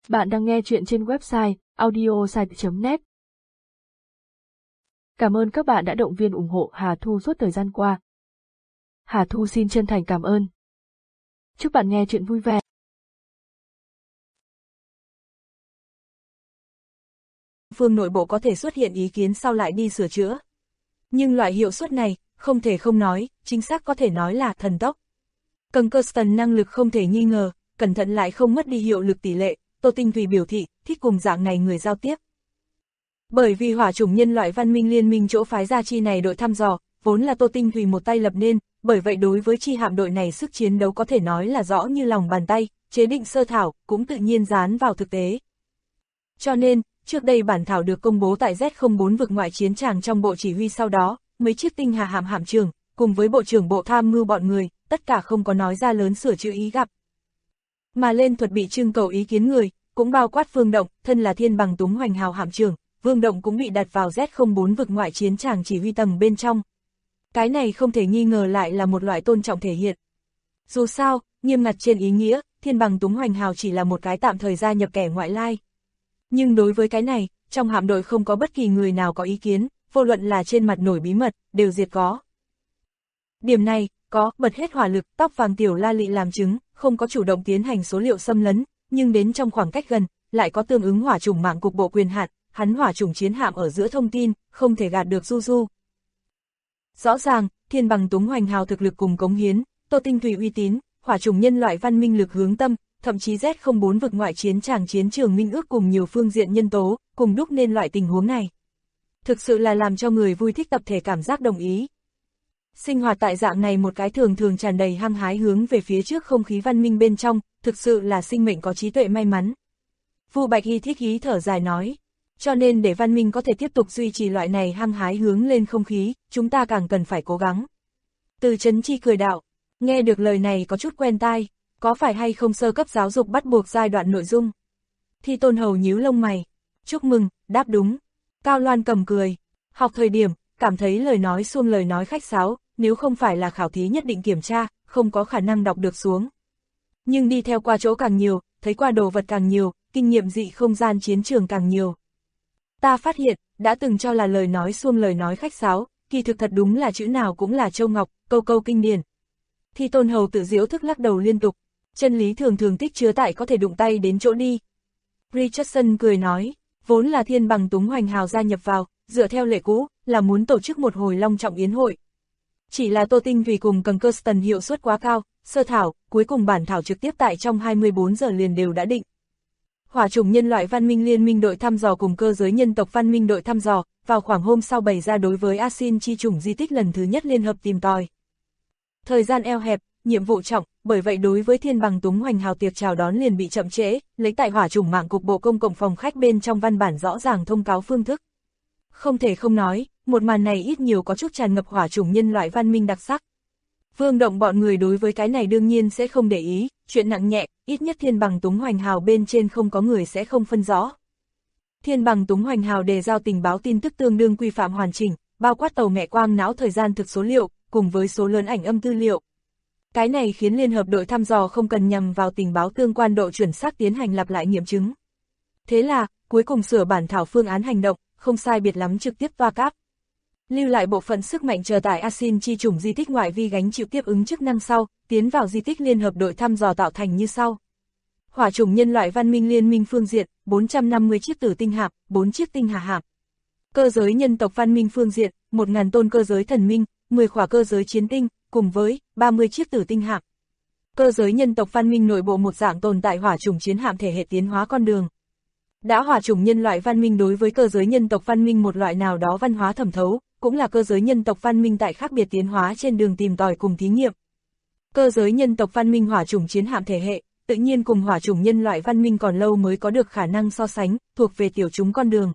Bạn đang nghe chuyện trên website audiosite.net. Cảm ơn các bạn đã động viên ủng hộ Hà Thu suốt thời gian qua. Hà Thu xin chân thành cảm ơn. Chúc bạn nghe chuyện vui vẻ. Phương nội bộ có thể xuất hiện ý kiến sau lại đi sửa chữa. Nhưng loại hiệu suất này, không thể không nói, chính xác có thể nói là thần tốc. Concuston năng lực không thể nghi ngờ, cẩn thận lại không mất đi hiệu lực tỷ lệ, Tô Tinh Thủy biểu thị, thích cùng dạng này người giao tiếp. Bởi vì hỏa chủng nhân loại văn minh liên minh chỗ phái ra chi này đội thăm dò, vốn là Tô Tinh Thủy một tay lập nên, bởi vậy đối với chi hạm đội này sức chiến đấu có thể nói là rõ như lòng bàn tay, chế định sơ thảo, cũng tự nhiên dán vào thực tế. Cho nên, trước đây bản thảo được công bố tại Z04 vực ngoại chiến tràng trong bộ chỉ huy sau đó, mấy chiếc tinh hà hạm hạm trưởng, cùng với bộ trưởng bộ tham mưu bọn người, tất cả không có nói ra lớn sửa chữa ý gặp. Mà lên thuật bị trưng cầu ý kiến người, cũng bao quát Vương Động, thân là Thiên Bằng Túng Hoành Hào hạm trưởng, Vương Động cũng bị đặt vào Z04 vực ngoại chiến tràng chỉ huy tầng bên trong. Cái này không thể nghi ngờ lại là một loại tôn trọng thể hiện. Dù sao, nghiêm ngặt trên ý nghĩa, Thiên Bằng Túng Hoành Hào chỉ là một cái tạm thời gia nhập kẻ ngoại lai. Nhưng đối với cái này, trong hạm đội không có bất kỳ người nào có ý kiến, vô luận là trên mặt nổi bí mật, đều diệt có. Điểm này, có bật hết hỏa lực, tóc vàng Tiểu La Lị làm chứng, không có chủ động tiến hành số liệu xâm lấn, nhưng đến trong khoảng cách gần, lại có tương ứng hỏa chủng mạng cục bộ quyền hạn, hắn hỏa chủng chiến hạm ở giữa thông tin, không thể gạt được Du Du. Rõ ràng, Thiên Bằng Túng Hoành Hào thực lực cùng cống hiến, Tô Tinh Thủy uy tín, hỏa chủng nhân loại văn minh lực hướng tâm, thậm chí Z04 vực ngoại chiến tràng chiến trường minh ước cùng nhiều phương diện nhân tố, cùng đúc nên loại tình huống này. Thực sự là làm cho người vui thích tập thể cảm giác đồng ý. Sinh hoạt tại dạng này một cái thường thường tràn đầy hăng hái hướng về phía trước không khí văn minh bên trong, thực sự là sinh mệnh có trí tuệ may mắn. Vu Bạch Hy thích ý thở dài nói, cho nên để văn minh có thể tiếp tục duy trì loại này hăng hái hướng lên không khí, chúng ta càng cần phải cố gắng. Từ Chấn Chi cười đạo, nghe được lời này có chút quen tai, có phải hay không sơ cấp giáo dục bắt buộc giai đoạn nội dung? Thi Tôn Hầu nhíu lông mày, chúc mừng, đáp đúng. Cao Loan cầm cười, học thời điểm, cảm thấy lời nói suông lời nói khách sáo, nếu không phải là khảo thí nhất định kiểm tra, không có khả năng đọc được xuống. Nhưng đi theo qua chỗ càng nhiều, thấy qua đồ vật càng nhiều, kinh nghiệm dị không gian chiến trường càng nhiều. Ta phát hiện, đã từng cho là lời nói suông lời nói khách sáo, kỳ thực thật đúng là chữ nào cũng là châu ngọc, câu câu kinh điển. Thi Tôn Hầu tự diễu thức lắc đầu liên tục, chân lý thường thường tích chứa tại có thể đụng tay đến chỗ đi. Richardson cười nói, vốn là Thiên Bằng Túng Hoành Hào gia nhập vào, dựa theo lệ cũ, là muốn tổ chức một hồi long trọng yến hội. Chỉ là Tô Tinh Thủy cùng Concuston hiệu suất quá cao, sơ thảo, cuối cùng bản thảo trực tiếp tại trong 24 giờ liền đều đã định. Hỏa chủng nhân loại văn minh liên minh đội thăm dò cùng cơ giới nhân tộc văn minh đội thăm dò, vào khoảng hôm sau bày ra đối với Asin chi chủng di tích lần thứ nhất liên hợp tìm tòi. Thời gian eo hẹp, nhiệm vụ trọng, bởi vậy đối với Thiên Bằng Túng Hoành Hào tiệc chào đón liền bị chậm trễ, lấy tại hỏa chủng mạng cục bộ công cộng phòng khách bên trong văn bản rõ ràng thông cáo phương thức. Không thể không nói, một màn này ít nhiều có chút tràn ngập hỏa chủng nhân loại văn minh đặc sắc. Vương Động bọn người đối với cái này đương nhiên sẽ không để ý, chuyện nặng nhẹ, ít nhất Thiên Bằng Túng Hoành Hào bên trên không có người sẽ không phân rõ. Thiên Bằng Túng Hoành Hào đề giao tình báo tin tức tương đương quy phạm hoàn chỉnh, bao quát tàu mẹ quang não thời gian thực số liệu, cùng với số lớn ảnh âm tư liệu. Cái này khiến liên hợp đội thăm dò không cần nhằm vào tình báo tương quan độ chuẩn xác tiến hành lặp lại nghiệm chứng. Thế là, cuối cùng sửa bản thảo phương án hành động, không sai biệt lắm trực tiếp toa cáp. Lưu lại bộ phận sức mạnh chờ tại Asin chi chủng di tích ngoại vi gánh chịu tiếp ứng chức năng sau, tiến vào di tích liên hợp đội thăm dò tạo thành như sau. Hỏa chủng nhân loại văn minh liên minh phương diện, 450 chiếc tử tinh hạm, 4 chiếc tinh hà hạm. Cơ giới nhân tộc văn minh phương diện, 1000 tôn cơ giới thần minh, 10 khỏa cơ giới chiến tinh, cùng với 30 chiếc tử tinh hạm. Cơ giới nhân tộc văn minh nội bộ một dạng tồn tại hỏa chủng chiến hạm thể hệ tiến hóa con đường. Đã hỏa chủng nhân loại văn minh đối với cơ giới nhân tộc văn minh một loại nào đó văn hóa thẩm thấu, cũng là cơ giới nhân tộc văn minh tại khác biệt tiến hóa trên đường tìm tòi cùng thí nghiệm. Cơ giới nhân tộc văn minh hỏa chủng chiến hạm thể hệ, tự nhiên cùng hỏa chủng nhân loại văn minh còn lâu mới có được khả năng so sánh, thuộc về tiểu chúng con đường.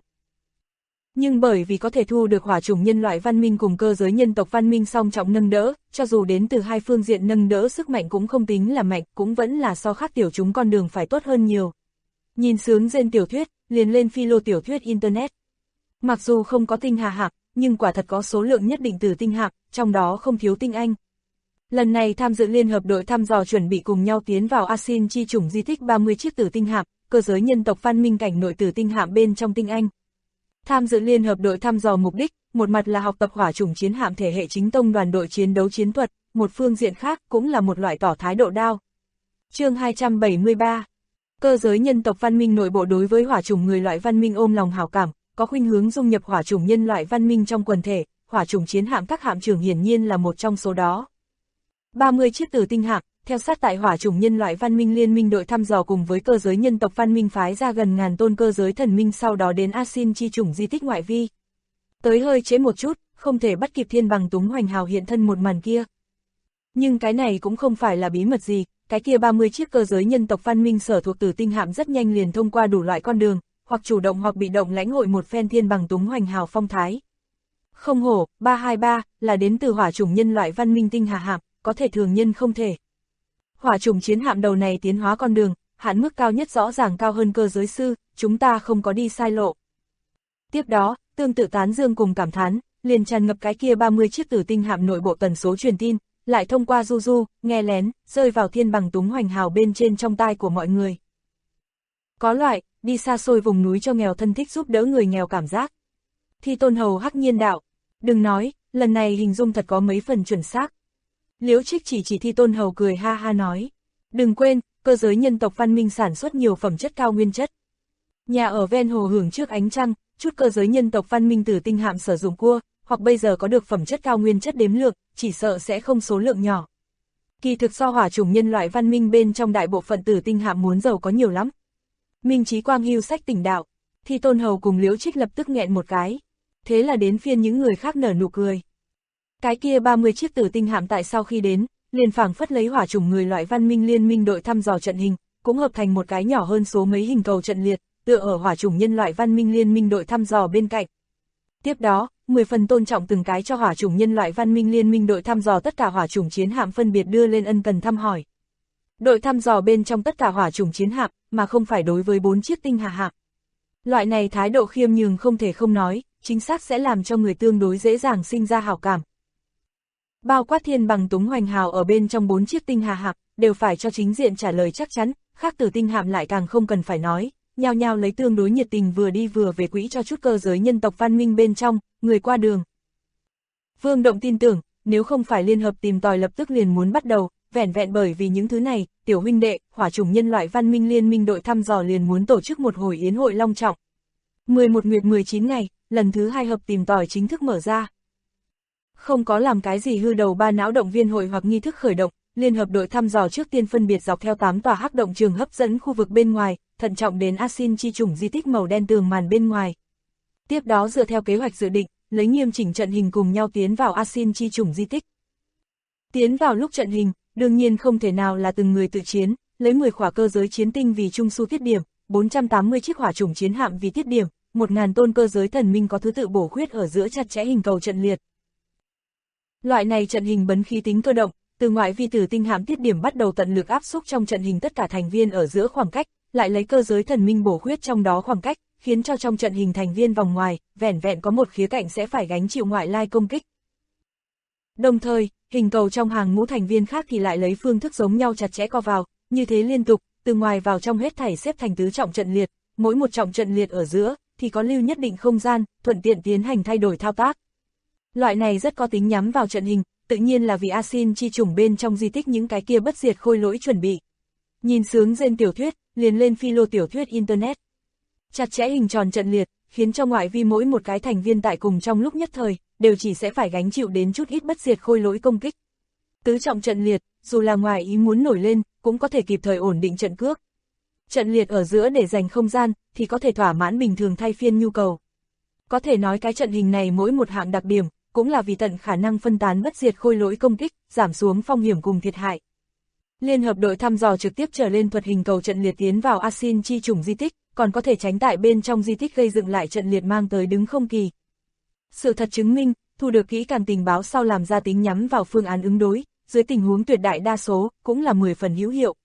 Nhưng bởi vì có thể thu được hỏa chủng nhân loại văn minh cùng cơ giới nhân tộc văn minh song trọng nâng đỡ, cho dù đến từ hai phương diện nâng đỡ sức mạnh cũng không tính là mạnh, cũng vẫn là so khác tiểu chúng con đường phải tốt hơn nhiều. Nhìn sướng trên tiểu thuyết, liền lên philo tiểu thuyết Internet. Mặc dù không có tinh hà hạm, nhưng quả thật có số lượng nhất định từ tinh hạm, trong đó không thiếu tinh anh. Lần này tham dự liên hợp đội thăm dò chuẩn bị cùng nhau tiến vào Asin chi chủng di tích 30 chiếc tử tinh hạm, cơ giới nhân tộc văn minh cảnh nội tử tinh hạm bên trong tinh Anh. Tham dự liên hợp đội thăm dò mục đích, một mặt là học tập hỏa chủng chiến hạm thể hệ chính tông đoàn đội chiến đấu chiến thuật, một phương diện khác cũng là một loại tỏ thái độ đao. Chương 273. Cơ giới nhân tộc văn minh nội bộ đối với hỏa chủng người loại văn minh ôm lòng hảo cảm, có khuynh hướng dung nhập hỏa chủng nhân loại văn minh trong quần thể, hỏa chủng chiến hạm các hạm trưởng hiển nhiên là một trong số đó. 30 chiếc tử tinh hạm, theo sát tại hỏa chủng nhân loại văn minh liên minh đội thăm dò cùng với cơ giới nhân tộc văn minh phái ra gần ngàn tôn cơ giới thần minh, sau đó đến Asin chi chủng di tích ngoại vi. Tới hơi trễ một chút, không thể bắt kịp Thiên Bằng Túng Hoành Hào hiện thân một màn kia. Nhưng cái này cũng không phải là bí mật gì, cái kia 30 chiếc cơ giới nhân tộc văn minh sở thuộc tử tinh hạm rất nhanh liền thông qua đủ loại con đường, hoặc chủ động hoặc bị động lãnh hội một phen Thiên Bằng Túng Hoành Hào phong thái. Không hổ, 323 là đến từ hỏa chủng nhân loại văn minh tinh hà hạm, có thể thường nhân không thể. Hỏa chủng chiến hạm đầu này tiến hóa con đường, hạn mức cao nhất rõ ràng cao hơn cơ giới sư, chúng ta không có đi sai lộ. Tiếp đó, tương tự tán dương cùng cảm thán, liền tràn ngập cái kia 30 chiếc tử tinh hạm nội bộ tần số truyền tin, lại thông qua du, nghe lén, rơi vào Thiên Bằng Túng Hoành Hào bên trên trong tai của mọi người. Có loại, đi xa xôi vùng núi cho nghèo thân thích giúp đỡ người nghèo cảm giác. Thi Tôn Hầu hắc nhiên đạo, đừng nói, lần này hình dung thật có mấy phần chuẩn xác. Liễu Trích chỉ Thi Tôn Hầu cười ha ha nói, đừng quên, cơ giới nhân tộc văn minh sản xuất nhiều phẩm chất cao nguyên chất. Nhà ở ven hồ hưởng trước ánh trăng, chút cơ giới nhân tộc văn minh tử tinh hạm sử dụng cua, hoặc bây giờ có được phẩm chất cao nguyên chất đếm lược, chỉ sợ sẽ không số lượng nhỏ. Kỳ thực so hỏa chủng nhân loại văn minh bên trong đại bộ phận tử tinh hạm muốn giàu có nhiều lắm. Minh Chí Quang hưu sách tỉnh đạo, Thi Tôn Hầu cùng Liễu Trích lập tức nghẹn một cái. Thế là đến phiên những người khác nở nụ cười. Cái kia 30 chiếc tử tinh hạm tại sau khi đến, liền phảng phất lấy hỏa chủng người loại văn minh liên minh đội thăm dò trận hình, cũng hợp thành một cái nhỏ hơn số mấy hình cầu trận liệt, tựa ở hỏa chủng nhân loại văn minh liên minh đội thăm dò bên cạnh. Tiếp đó, 10 phần tôn trọng từng cái cho hỏa chủng nhân loại văn minh liên minh đội thăm dò tất cả hỏa chủng chiến hạm phân biệt đưa lên ân cần thăm hỏi. Đội thăm dò bên trong tất cả hỏa chủng chiến hạm, mà không phải đối với 4 chiếc tinh hà hạm. Loại này thái độ khiêm nhường không thể không nói, chính xác sẽ làm cho người tương đối dễ dàng sinh ra hảo cảm. Bao quát Thiên Bằng Túng Hoành Hào ở bên trong 4 chiếc tinh hà hạm, đều phải cho chính diện trả lời chắc chắn, khác tử tinh hạm lại càng không cần phải nói, nhao nhao lấy tương đối nhiệt tình vừa đi vừa về quỹ cho chút cơ giới nhân tộc văn minh bên trong, người qua đường. Vương Động tin tưởng, nếu không phải liên hợp tìm tòi lập tức liền muốn bắt đầu, vẻn vẹn bởi vì những thứ này, tiểu huynh đệ, hỏa chủng nhân loại văn minh liên minh đội thăm dò liền muốn tổ chức một hồi yến hội long trọng. 11 nguyệt 19 ngày, lần thứ 2 hợp tìm tòi chính thức mở ra. Không có làm cái gì hư đầu ba não động viên hội hoặc nghi thức khởi động, liên hợp đội thăm dò trước tiên phân biệt dọc theo 8 tòa hắc động trường hấp dẫn khu vực bên ngoài, thận trọng đến Asin chi chủng di tích màu đen tường màn bên ngoài. Tiếp đó dựa theo kế hoạch dự định, lấy nghiêm chỉnh trận hình cùng nhau tiến vào Asin chi chủng di tích. Tiến vào lúc trận hình, đương nhiên không thể nào là từng người tự chiến, lấy 10 khỏa cơ giới chiến tinh vì trung su tiết điểm, 480 chiếc hỏa chủng chiến hạm vì tiết điểm, 1000 tôn cơ giới thần minh có thứ tự bổ khuyết ở giữa chặt chẽ hình cầu trận liệt. Loại này trận hình bấn khí tính cơ động, từ ngoại vi tử tinh hạm tiết điểm bắt đầu tận lực áp xúc trong trận hình tất cả thành viên ở giữa khoảng cách, lại lấy cơ giới thần minh bổ khuyết trong đó khoảng cách, khiến cho trong trận hình thành viên vòng ngoài, vẻn vẹn có một khía cạnh sẽ phải gánh chịu ngoại lai công kích. Đồng thời, hình cầu trong hàng ngũ thành viên khác thì lại lấy phương thức giống nhau chặt chẽ co vào, như thế liên tục, từ ngoài vào trong hết thảy xếp thành tứ trọng trận liệt, mỗi một trọng trận liệt ở giữa, thì có lưu nhất định không gian, thuận tiện tiến hành thay đổi thao tác. Loại này rất có tính nhắm vào trận hình, tự nhiên là vì Asin chi chủng bên trong di tích những cái kia bất diệt khôi lỗi chuẩn bị. Nhìn sướng trên tiểu thuyết, liền lên philo tiểu thuyết Internet. Chặt chẽ hình tròn trận liệt, khiến cho ngoại vi mỗi một cái thành viên tại cùng trong lúc nhất thời, đều chỉ sẽ phải gánh chịu đến chút ít bất diệt khôi lỗi công kích. Tứ trọng trận liệt, dù là ngoài ý muốn nổi lên, cũng có thể kịp thời ổn định trận cước. Trận liệt ở giữa để dành không gian, thì có thể thỏa mãn bình thường thay phiên nhu cầu. Có thể nói cái trận hình này mỗi một hạng đặc điểm, cũng là vì tận khả năng phân tán bất diệt khôi lỗi công kích, giảm xuống phong hiểm cùng thiệt hại. Liên hợp đội thăm dò trực tiếp trở lên thuật hình cầu trận liệt tiến vào Asin chi chủng di tích, còn có thể tránh tại bên trong di tích gây dựng lại trận liệt mang tới đứng không kỳ. Sự thật chứng minh, thu được kỹ càng tình báo sau làm ra tính nhắm vào phương án ứng đối, dưới tình huống tuyệt đại đa số, cũng là 10 phần hữu hiệu.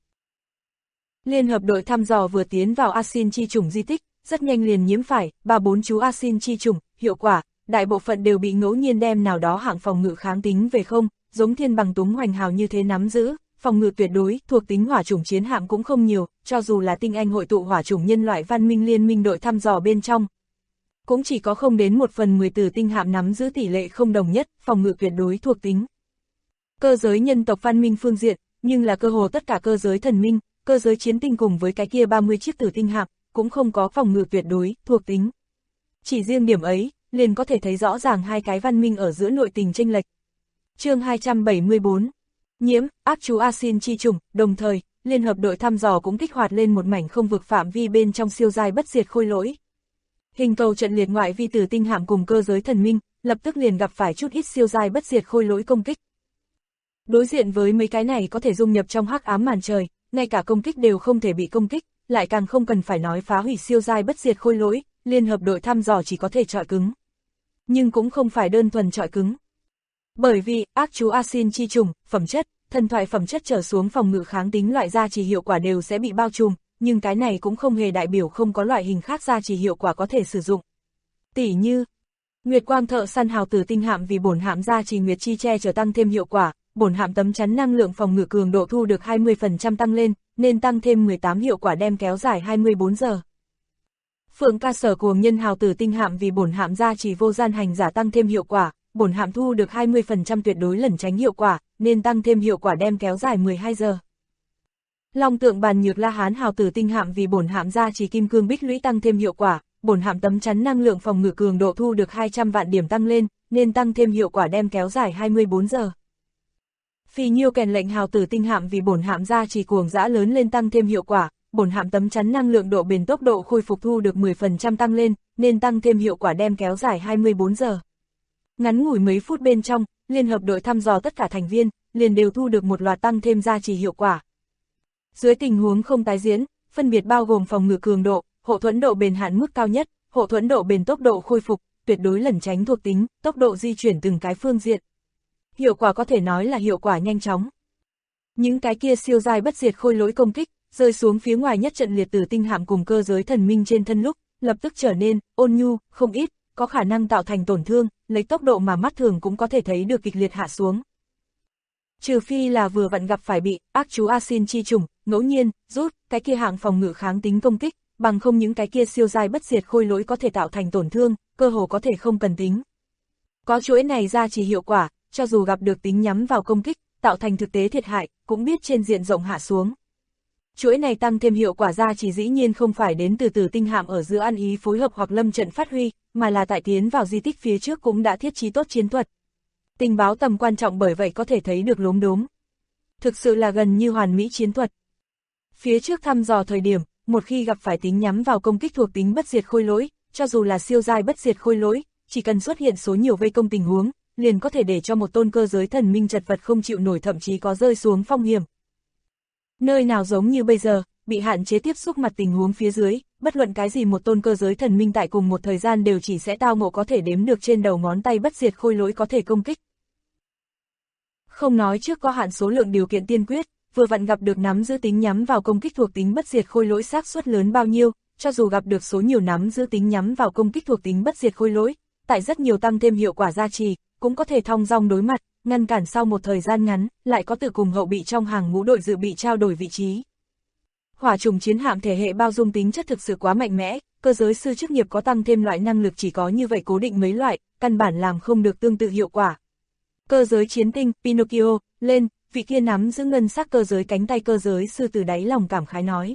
Liên hợp đội thăm dò vừa tiến vào Asin chi chủng di tích, rất nhanh liền nhiễm phải 3-4 chú Asin chi chủng, hiệu quả, đại bộ phận đều bị ngẫu nhiên đem nào đó hạng phòng ngự kháng tính về không, giống thiên bằng túng hoành hào như thế nắm giữ, phòng ngự tuyệt đối, thuộc tính hỏa chủng chiến hạm cũng không nhiều, cho dù là tinh anh hội tụ hỏa chủng nhân loại văn minh liên minh đội thăm dò bên trong. Cũng chỉ có không đến 1/10 tử tinh hạm nắm giữ tỷ lệ không đồng nhất, phòng ngự tuyệt đối thuộc tính. Cơ giới nhân tộc văn minh phương diện, nhưng là cơ hồ tất cả cơ giới thần minh, cơ giới chiến tinh cùng với cái kia 30 chiếc tử tinh hạm, cũng không có phòng ngự tuyệt đối, thuộc tính. Chỉ riêng điểm ấy, liền có thể thấy rõ ràng hai cái văn minh ở giữa nội tình chênh lệch. Chương 274. Nhiễm, ác chú Asin chi trùng, đồng thời, liên hợp đội thăm dò cũng kích hoạt lên một mảnh không vực phạm vi bên trong siêu giai bất diệt khôi lỗi. Hình cầu trận liệt ngoại vi tử tinh hạm cùng cơ giới thần minh, lập tức liền gặp phải chút ít siêu giai bất diệt khôi lỗi công kích. Đối diện với mấy cái này có thể dung nhập trong hắc ám màn trời, ngay cả công kích đều không thể bị công kích, lại càng không cần phải nói phá hủy siêu giai bất diệt khôi lỗi, liên hợp đội thăm dò chỉ có thể chọi cứng. Nhưng cũng không phải đơn thuần chọi cứng. Bởi vì, ác chú Asin chi trùng, phẩm chất, thần thoại phẩm chất trở xuống phòng ngự kháng tính loại gia trì hiệu quả đều sẽ bị bao trùm, nhưng cái này cũng không hề đại biểu không có loại hình khác gia trì hiệu quả có thể sử dụng. Tỉ như, Nguyệt Quang Thợ Săn Hào Tử Tinh Hạm vì bổn hạm gia trì Nguyệt Chi che chở tăng thêm hiệu quả, bổn hạm tấm chắn năng lượng phòng ngự cường độ thu được 20% tăng lên, nên tăng thêm 18 hiệu quả đem kéo dài 24 giờ. Phượng Ca Sở Cuồng Nhân Hào Tử Tinh Hạm vì bổn hạm gia trì vô gian hành giả tăng thêm hiệu quả, bổn hạm thu được 20% tuyệt đối lẩn tránh hiệu quả, nên tăng thêm hiệu quả đem kéo dài 12 giờ. Long Tượng Bàn Nhược La Hán Hào Tử Tinh Hạm vì bổn hạm gia trì kim cương bích lũy tăng thêm hiệu quả, bổn hạm tấm chắn năng lượng phòng ngự cường độ thu được 200 vạn điểm tăng lên, nên tăng thêm hiệu quả đem kéo dài 24 giờ. Phì Nhiêu Kèn Lệnh Hào Tử Tinh Hạm vì bổn hạm gia trì cuồng dã lớn lên tăng thêm hiệu quả, bổn hạm tấm chắn năng lượng độ bền tốc độ khôi phục thu được 10% tăng lên, nên tăng thêm hiệu quả đem kéo dài 24 giờ. Ngắn ngủi mấy phút bên trong, liên hợp đội thăm dò tất cả thành viên, liền đều thu được một loạt tăng thêm gia trì hiệu quả. Dưới tình huống không tái diễn, phân biệt bao gồm phòng ngự cường độ, hộ thuẫn độ bền hạn mức cao nhất, hộ thuẫn độ bền tốc độ khôi phục, tuyệt đối lẩn tránh thuộc tính, tốc độ di chuyển từng cái phương diện. Hiệu quả có thể nói là hiệu quả nhanh chóng. Những cái kia siêu giai bất diệt khôi lỗi công kích, rơi xuống phía ngoài nhất trận liệt tử tinh hạm cùng cơ giới thần minh trên thân lúc, lập tức trở nên ôn nhu, không ít, có khả năng tạo thành tổn thương, lấy tốc độ mà mắt thường cũng có thể thấy được kịch liệt hạ xuống. Trừ phi là vừa vặn gặp phải bị ác chú Asin chi trùng, ngẫu nhiên rút cái kia hạng phòng ngự kháng tính công kích, bằng không những cái kia siêu giai bất diệt khôi lỗi có thể tạo thành tổn thương, cơ hồ có thể không cần tính. Có chuỗi này ra chỉ hiệu quả, cho dù gặp được tính nhắm vào công kích, tạo thành thực tế thiệt hại, cũng biết trên diện rộng hạ xuống. Chuỗi này tăng thêm hiệu quả ra chỉ dĩ nhiên không phải đến từ tử tinh hạm ở giữa ăn ý phối hợp hoặc lâm trận phát huy, mà là tại tiến vào di tích phía trước cũng đã thiết trí tốt chiến thuật. Tình báo tầm quan trọng bởi vậy có thể thấy được lốm đốm. Thực sự là gần như hoàn mỹ chiến thuật. Phía trước thăm dò thời điểm, một khi gặp phải tính nhắm vào công kích thuộc tính bất diệt khôi lỗi, cho dù là siêu giai bất diệt khôi lỗi, chỉ cần xuất hiện số nhiều vây công tình huống, liền có thể để cho một tôn cơ giới thần minh chật vật không chịu nổi, thậm chí có rơi xuống phong hiểm. Nơi nào giống như bây giờ, bị hạn chế tiếp xúc mặt tình huống phía dưới, bất luận cái gì một tôn cơ giới thần minh tại cùng một thời gian đều chỉ sẽ tao ngộ có thể đếm được trên đầu ngón tay bất diệt khôi lỗi có thể công kích. Không nói trước có hạn số lượng điều kiện tiên quyết, vừa vặn gặp được nắm giữ tính nhắm vào công kích thuộc tính bất diệt khôi lỗi xác suất lớn bao nhiêu, cho dù gặp được số nhiều nắm giữ tính nhắm vào công kích thuộc tính bất diệt khôi lỗi, tại rất nhiều tăng thêm hiệu quả gia trì, cũng có thể thong dong đối mặt, ngăn cản sau một thời gian ngắn, lại có từ cùng hậu bị trong hàng ngũ đội dự bị trao đổi vị trí. Hỏa trùng chiến hạm thể hệ bao dung tính chất thực sự quá mạnh mẽ, cơ giới sư chức nghiệp có tăng thêm loại năng lực chỉ có như vậy cố định mấy loại, căn bản làm không được tương tự hiệu quả. Cơ giới chiến tinh, Pinocchio, lên, vị kia nắm giữ ngân sắc cơ giới cánh tay cơ giới sư từ đáy lòng cảm khái nói.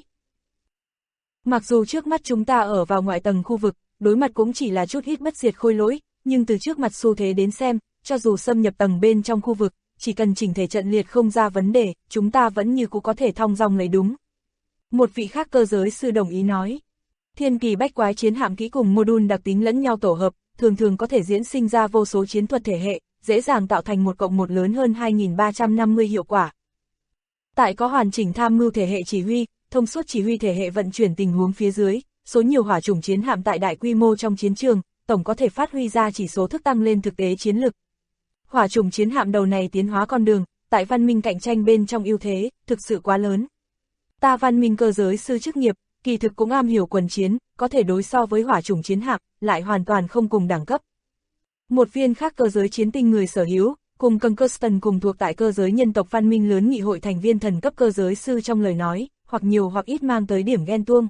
Mặc dù trước mắt chúng ta ở vào ngoại tầng khu vực, đối mặt cũng chỉ là chút ít bất diệt khôi lỗi, nhưng từ trước mặt xu thế đến xem, cho dù xâm nhập tầng bên trong khu vực, chỉ cần chỉnh thể trận liệt không ra vấn đề, chúng ta vẫn như cũ có thể thong dong lấy đúng. Một vị khác cơ giới sư đồng ý nói. Thiên kỳ bách quái chiến hạm kỹ cùng module đặc tính lẫn nhau tổ hợp, thường thường có thể diễn sinh ra vô số chiến thuật thể hệ, dễ dàng tạo thành 1+1 lớn hơn 2350 hiệu quả. Tại có hoàn chỉnh tham mưu thể hệ chỉ huy, thông suốt chỉ huy thể hệ vận chuyển tình huống phía dưới, số nhiều hỏa chủng chiến hạm tại đại quy mô trong chiến trường, tổng có thể phát huy ra chỉ số thức tăng lên thực tế chiến lực. Hỏa chủng chiến hạm đầu này tiến hóa con đường, tại văn minh cạnh tranh bên trong ưu thế, thực sự quá lớn. Ta văn minh cơ giới sư chức nghiệp, kỳ thực cũng am hiểu quần chiến, có thể đối so với hỏa chủng chiến hạm, lại hoàn toàn không cùng đẳng cấp. Một viên khác cơ giới chiến tinh người sở hữu, cùng Conkerston cùng thuộc tại cơ giới nhân tộc văn minh lớn nghị hội thành viên thần cấp cơ giới sư trong lời nói, hoặc nhiều hoặc ít mang tới điểm ghen tuông.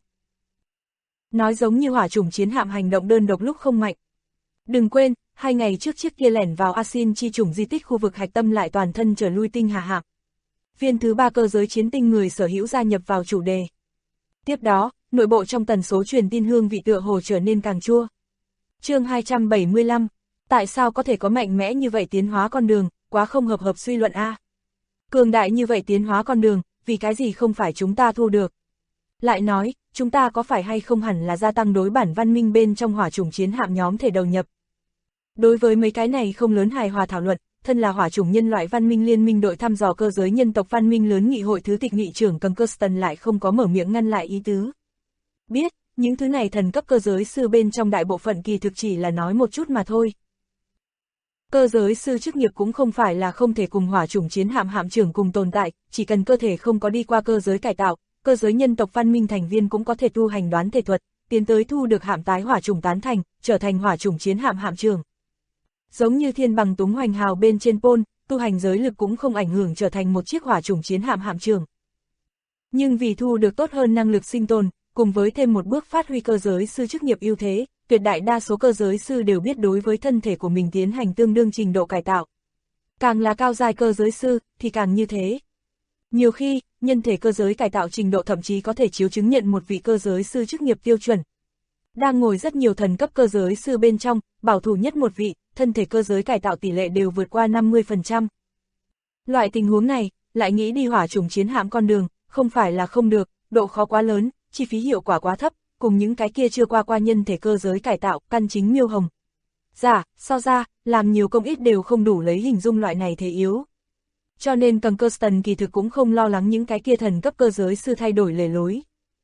Nói giống như hỏa chủng chiến hạm hành động đơn độc lúc không mạnh. Đừng quên, 2 ngày trước chiếc kia lẻn vào Asin chi chủng di tích khu vực hạch tâm lại toàn thân trở lui tinh hà hạm. Viên thứ 3 cơ giới chiến tinh người sở hữu gia nhập vào chủ đề. Tiếp đó, nội bộ trong tần số truyền tin hương vị tựa hồ trở nên càng chua. Chương 275, tại sao có thể có mạnh mẽ như vậy tiến hóa con đường, quá không hợp suy luận a. Cường đại như vậy tiến hóa con đường, vì cái gì không phải chúng ta thu được. Lại nói, chúng ta có phải hay không hẳn là gia tăng đối bản văn minh bên trong hỏa chủng chiến hạm nhóm thể đầu nhập. Đối với mấy cái này không lớn hài hòa thảo luận, thân là hỏa chủng nhân loại văn minh liên minh đội thăm dò cơ giới nhân tộc văn minh lớn nghị hội thứ tịch nghị trưởng Conkerston lại không có mở miệng ngăn lại ý tứ. Biết, những thứ này thần cấp cơ giới sư bên trong đại bộ phận kỳ thực chỉ là nói một chút mà thôi. Cơ giới sư chức nghiệp cũng không phải là không thể cùng hỏa chủng chiến hạm hạm trưởng cùng tồn tại, chỉ cần cơ thể không có đi qua cơ giới cải tạo, cơ giới nhân tộc văn minh thành viên cũng có thể tu hành đoán thể thuật, tiến tới thu được hạm tái hỏa chủng tán thành, trở thành hỏa chủng chiến hạm hạm trưởng. Giống như thiên bằng túng hoành hào bên trên pôn, tu hành giới lực cũng không ảnh hưởng trở thành một chiếc hỏa chủng chiến hạm hạm trưởng. Nhưng vì thu được tốt hơn năng lực sinh tồn, cùng với thêm một bước phát huy cơ giới sư chức nghiệp ưu thế, tuyệt đại đa số cơ giới sư đều biết đối với thân thể của mình tiến hành tương đương trình độ cải tạo. Càng là cao giai cơ giới sư, thì càng như thế. Nhiều khi, nhân thể cơ giới cải tạo trình độ thậm chí có thể chiếu chứng nhận một vị cơ giới sư chức nghiệp tiêu chuẩn. Đang ngồi rất nhiều thần cấp cơ giới sư bên trong, bảo thủ nhất một vị, thân thể cơ giới cải tạo tỷ lệ đều vượt qua 50%. Loại tình huống này, lại nghĩ đi hỏa chủng chiến hạm con đường, không phải là không được, độ khó quá lớn, chi phí hiệu quả quá thấp, cùng những cái kia chưa qua nhân thể cơ giới cải tạo, căn chính miêu hồng. So ra, làm nhiều công ít đều không đủ lấy hình dung loại này thế yếu. Cho nên Conkerston kỳ thực cũng không lo lắng những cái kia thần cấp cơ giới sư thay đổi lề lối.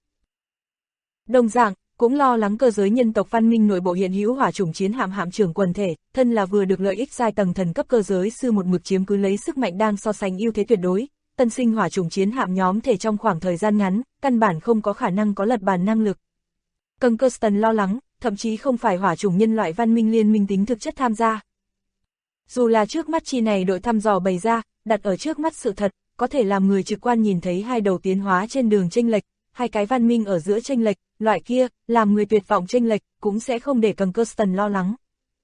Đồng dạng, cũng lo lắng cơ giới nhân tộc văn minh nội bộ hiện hữu hỏa chủng chiến hạm hạm trưởng quần thể, thân là vừa được lợi ích giai tầng thần cấp cơ giới sư một mực chiếm cứ lấy sức mạnh đang so sánh ưu thế tuyệt đối, tân sinh hỏa chủng chiến hạm nhóm thể trong khoảng thời gian ngắn, căn bản không có khả năng có lật bàn năng lực. Conkerston lo lắng, thậm chí không phải hỏa chủng nhân loại văn minh liên minh tính thực chất tham gia. Dù là trước mắt chi này đội thăm dò bày ra, đặt ở trước mắt sự thật, có thể làm người trực quan nhìn thấy hai đầu tiến hóa trên đường chênh lệch, hai cái văn minh ở giữa chênh lệch, loại kia, làm người tuyệt vọng chênh lệch, cũng sẽ không để Conkerston lo lắng.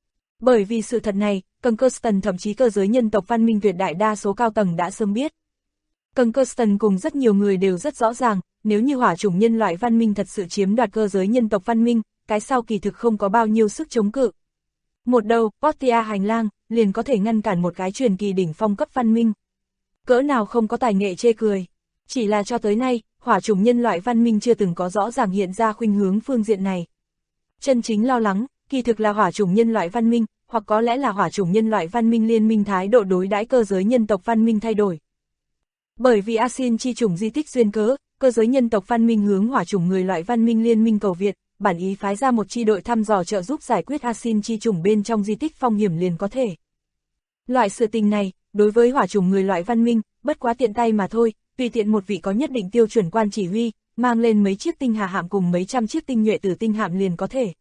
Bởi vì sự thật này, Conkerston thậm chí cơ giới nhân tộc văn minh tuyệt đại đa số cao tầng đã sớm biết. Conkerston cùng rất nhiều người đều rất rõ ràng, nếu như hỏa chủng nhân loại văn minh thật sự chiếm đoạt cơ giới nhân tộc văn minh, cái sau kỳ thực không có bao nhiêu sức chống cự. Một đầu, Portia hành lang, liền có thể ngăn cản một cái truyền kỳ đỉnh phong cấp văn minh. Cỡ nào không có tài nghệ chê cười. Chỉ là cho tới nay, hỏa chủng nhân loại văn minh chưa từng có rõ ràng hiện ra khuynh hướng phương diện này. Chân chính lo lắng, kỳ thực là hỏa chủng nhân loại văn minh, hoặc có lẽ là hỏa chủng nhân loại văn minh liên minh thái độ đối đãi cơ giới nhân tộc văn minh thay đổi. Bởi vì Asin chi chủng di tích duyên cớ, cơ giới nhân tộc văn minh hướng hỏa chủng người loại văn minh liên minh cầu viện, bản ý phái ra một chi đội thăm dò trợ giúp giải quyết Asin chi chủng bên trong di tích phong hiểm liền có thể. Loại sự tình này, đối với hỏa chủng người loại văn minh, bất quá tiện tay mà thôi, tùy tiện một vị có nhất định tiêu chuẩn quan chỉ huy, mang lên mấy chiếc tinh hà hạm cùng mấy trăm chiếc tinh nhuệ tử tinh hạm liền có thể.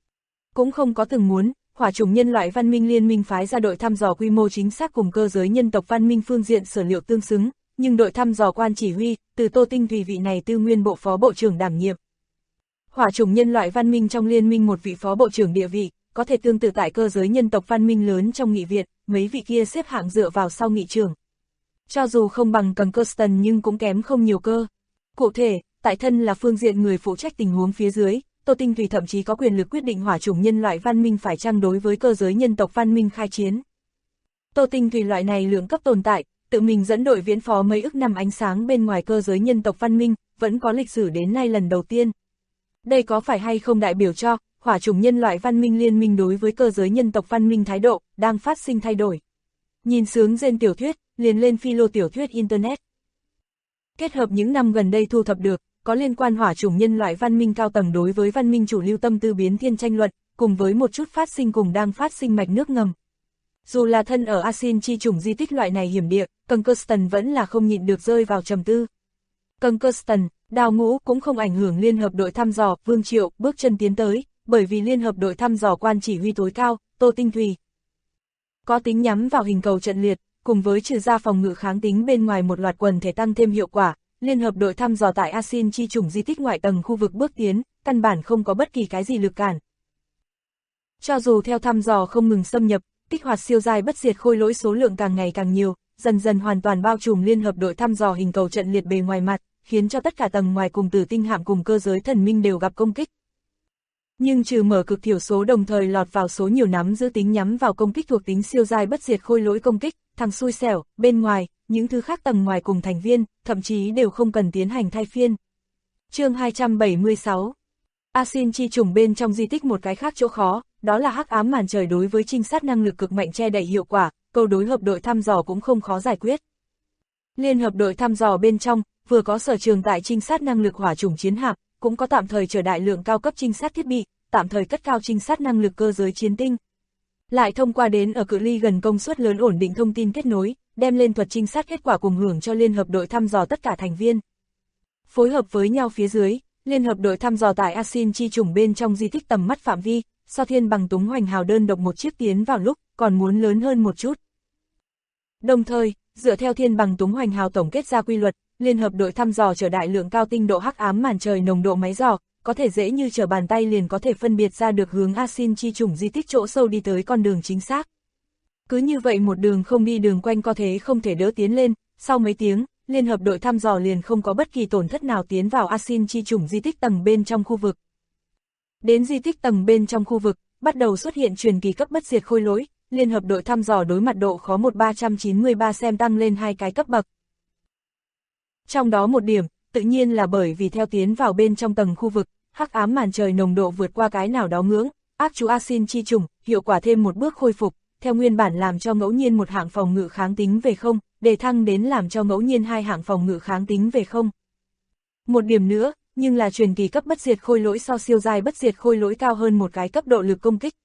Cũng không có từng muốn, hỏa chủng nhân loại văn minh liên minh phái ra đội thăm dò quy mô chính xác cùng cơ giới nhân tộc văn minh phương diện sở liệu tương xứng, nhưng đội thăm dò quan chỉ huy, từ Tô Tinh Thủy vị này tư nguyên bộ phó bộ trưởng đảm nhiệm. Hỏa chủng nhân loại văn minh trong liên minh một vị phó bộ trưởng địa vị, có thể tương tự tại cơ giới nhân tộc văn minh lớn trong nghị viện, mấy vị kia xếp hạng dựa vào sau nghị trưởng. Cho dù không bằng Conkerston nhưng cũng kém không nhiều cơ. Cụ thể, tại thân là phương diện người phụ trách tình huống phía dưới, Tô Tinh Thủy thậm chí có quyền lực quyết định hỏa chủng nhân loại văn minh phải chăng đối với cơ giới nhân tộc văn minh khai chiến. Tô Tinh Thủy loại này lượng cấp tồn tại, tự mình dẫn đội viễn phó mấy ức năm ánh sáng bên ngoài cơ giới nhân tộc văn minh, vẫn có lịch sử đến nay lần đầu tiên. Đây có phải hay không đại biểu cho, hỏa chủng nhân loại văn minh liên minh đối với cơ giới nhân tộc văn minh thái độ, đang phát sinh thay đổi. Nhìn sướng rên tiểu thuyết, liền lên philo tiểu thuyết Internet. Kết hợp những năm gần đây thu thập được, có liên quan hỏa chủng nhân loại văn minh cao tầng đối với văn minh chủ lưu tâm tư biến thiên tranh luận, cùng với một chút phát sinh cùng đang phát sinh mạch nước ngầm. Dù là thân ở Asin chi chủng di tích loại này hiểm địa, Conkerston vẫn là không nhịn được rơi vào trầm tư. Conkerston, Đào Ngũ cũng không ảnh hưởng liên hợp đội thăm dò, Vương Triệu, bước chân tiến tới, bởi vì liên hợp đội thăm dò quan chỉ huy tối cao, Tô Tinh Thủy. Có tính nhắm vào hình cầu trận liệt, cùng với trừ ra phòng ngự kháng tính bên ngoài một loạt quần thể tăng thêm hiệu quả, liên hợp đội thăm dò tại Asin chi chủng di tích ngoại tầng khu vực bước tiến, căn bản không có bất kỳ cái gì lực cản. Cho dù theo thăm dò không ngừng xâm nhập, kích hoạt siêu giai bất diệt khôi lỗi số lượng càng ngày càng nhiều, dần dần hoàn toàn bao trùm liên hợp đội thăm dò hình cầu trận liệt bề ngoài mặt, khiến cho tất cả tầng ngoài cùng tử tinh hạm cùng cơ giới thần minh đều gặp công kích. Nhưng trừ mở cực thiểu số đồng thời lọt vào số nhiều nắm giữ tính nhắm vào công kích thuộc tính siêu giai bất diệt khôi lỗi công kích, thằng xui xẻo, bên ngoài, những thứ khác tầng ngoài cùng thành viên, thậm chí đều không cần tiến hành thay phiên. Chương 276. Asin chi trùng bên trong di tích một cái khác chỗ khó, đó là hắc ám màn trời đối với trinh sát năng lực cực mạnh che đậy hiệu quả, câu đối hợp đội thăm dò cũng không khó giải quyết. Liên hợp đội thăm dò bên trong, vừa có sở trường tại trinh sát năng lực hỏa chủng chiến hạm, cũng có tạm thời chờ đại lượng cao cấp trinh sát thiết bị, tạm thời cất cao trinh sát năng lực cơ giới chiến tinh. Lại thông qua đến ở cự ly gần công suất lớn ổn định thông tin kết nối, đem lên thuật trinh sát kết quả cùng hưởng cho liên hợp đội thăm dò tất cả thành viên. Phối hợp với nhau phía dưới, liên hợp đội thăm dò tại Asin chi trùng bên trong di tích tầm mắt phạm vi, so thiên bằng túng hoành hào đơn độc một chiếc tiến vào lúc, còn muốn lớn hơn một chút. Đồng thời, dựa theo thiên bằng túng hoành hào tổng kết ra quy luật, liên hợp đội thăm dò trở đại lượng cao tinh độ hắc ám màn trời nồng độ máy dò, có thể dễ như trở bàn tay liền có thể phân biệt ra được hướng Asin chi trùng di tích chỗ sâu đi tới con đường chính xác. Cứ như vậy một đường không đi đường quanh có thế không thể đỡ tiến lên, sau mấy tiếng, liên hợp đội thăm dò liền không có bất kỳ tổn thất nào tiến vào Asin chi trùng di tích tầng bên trong khu vực. Đến di tích tầng bên trong khu vực, bắt đầu xuất hiện truyền kỳ cấp bất diệt khôi lỗi, liên hợp đội thăm dò đối mặt độ khó 1393 xem tăng lên 2 cái cấp bậc. Trong đó một điểm, tự nhiên là bởi vì theo tiến vào bên trong tầng khu vực, hắc ám màn trời nồng độ vượt qua cái nào đó ngưỡng, ác chú Asin chi trùng, hiệu quả thêm một bước khôi phục, theo nguyên bản làm cho ngẫu nhiên một hạng phòng ngự kháng tính về không, đề thăng đến làm cho ngẫu nhiên 2 hạng phòng ngự kháng tính về không. Một điểm nữa, nhưng là truyền kỳ cấp bất diệt khôi lỗi so siêu giai bất diệt khôi lỗi cao hơn một cái cấp độ lực công kích.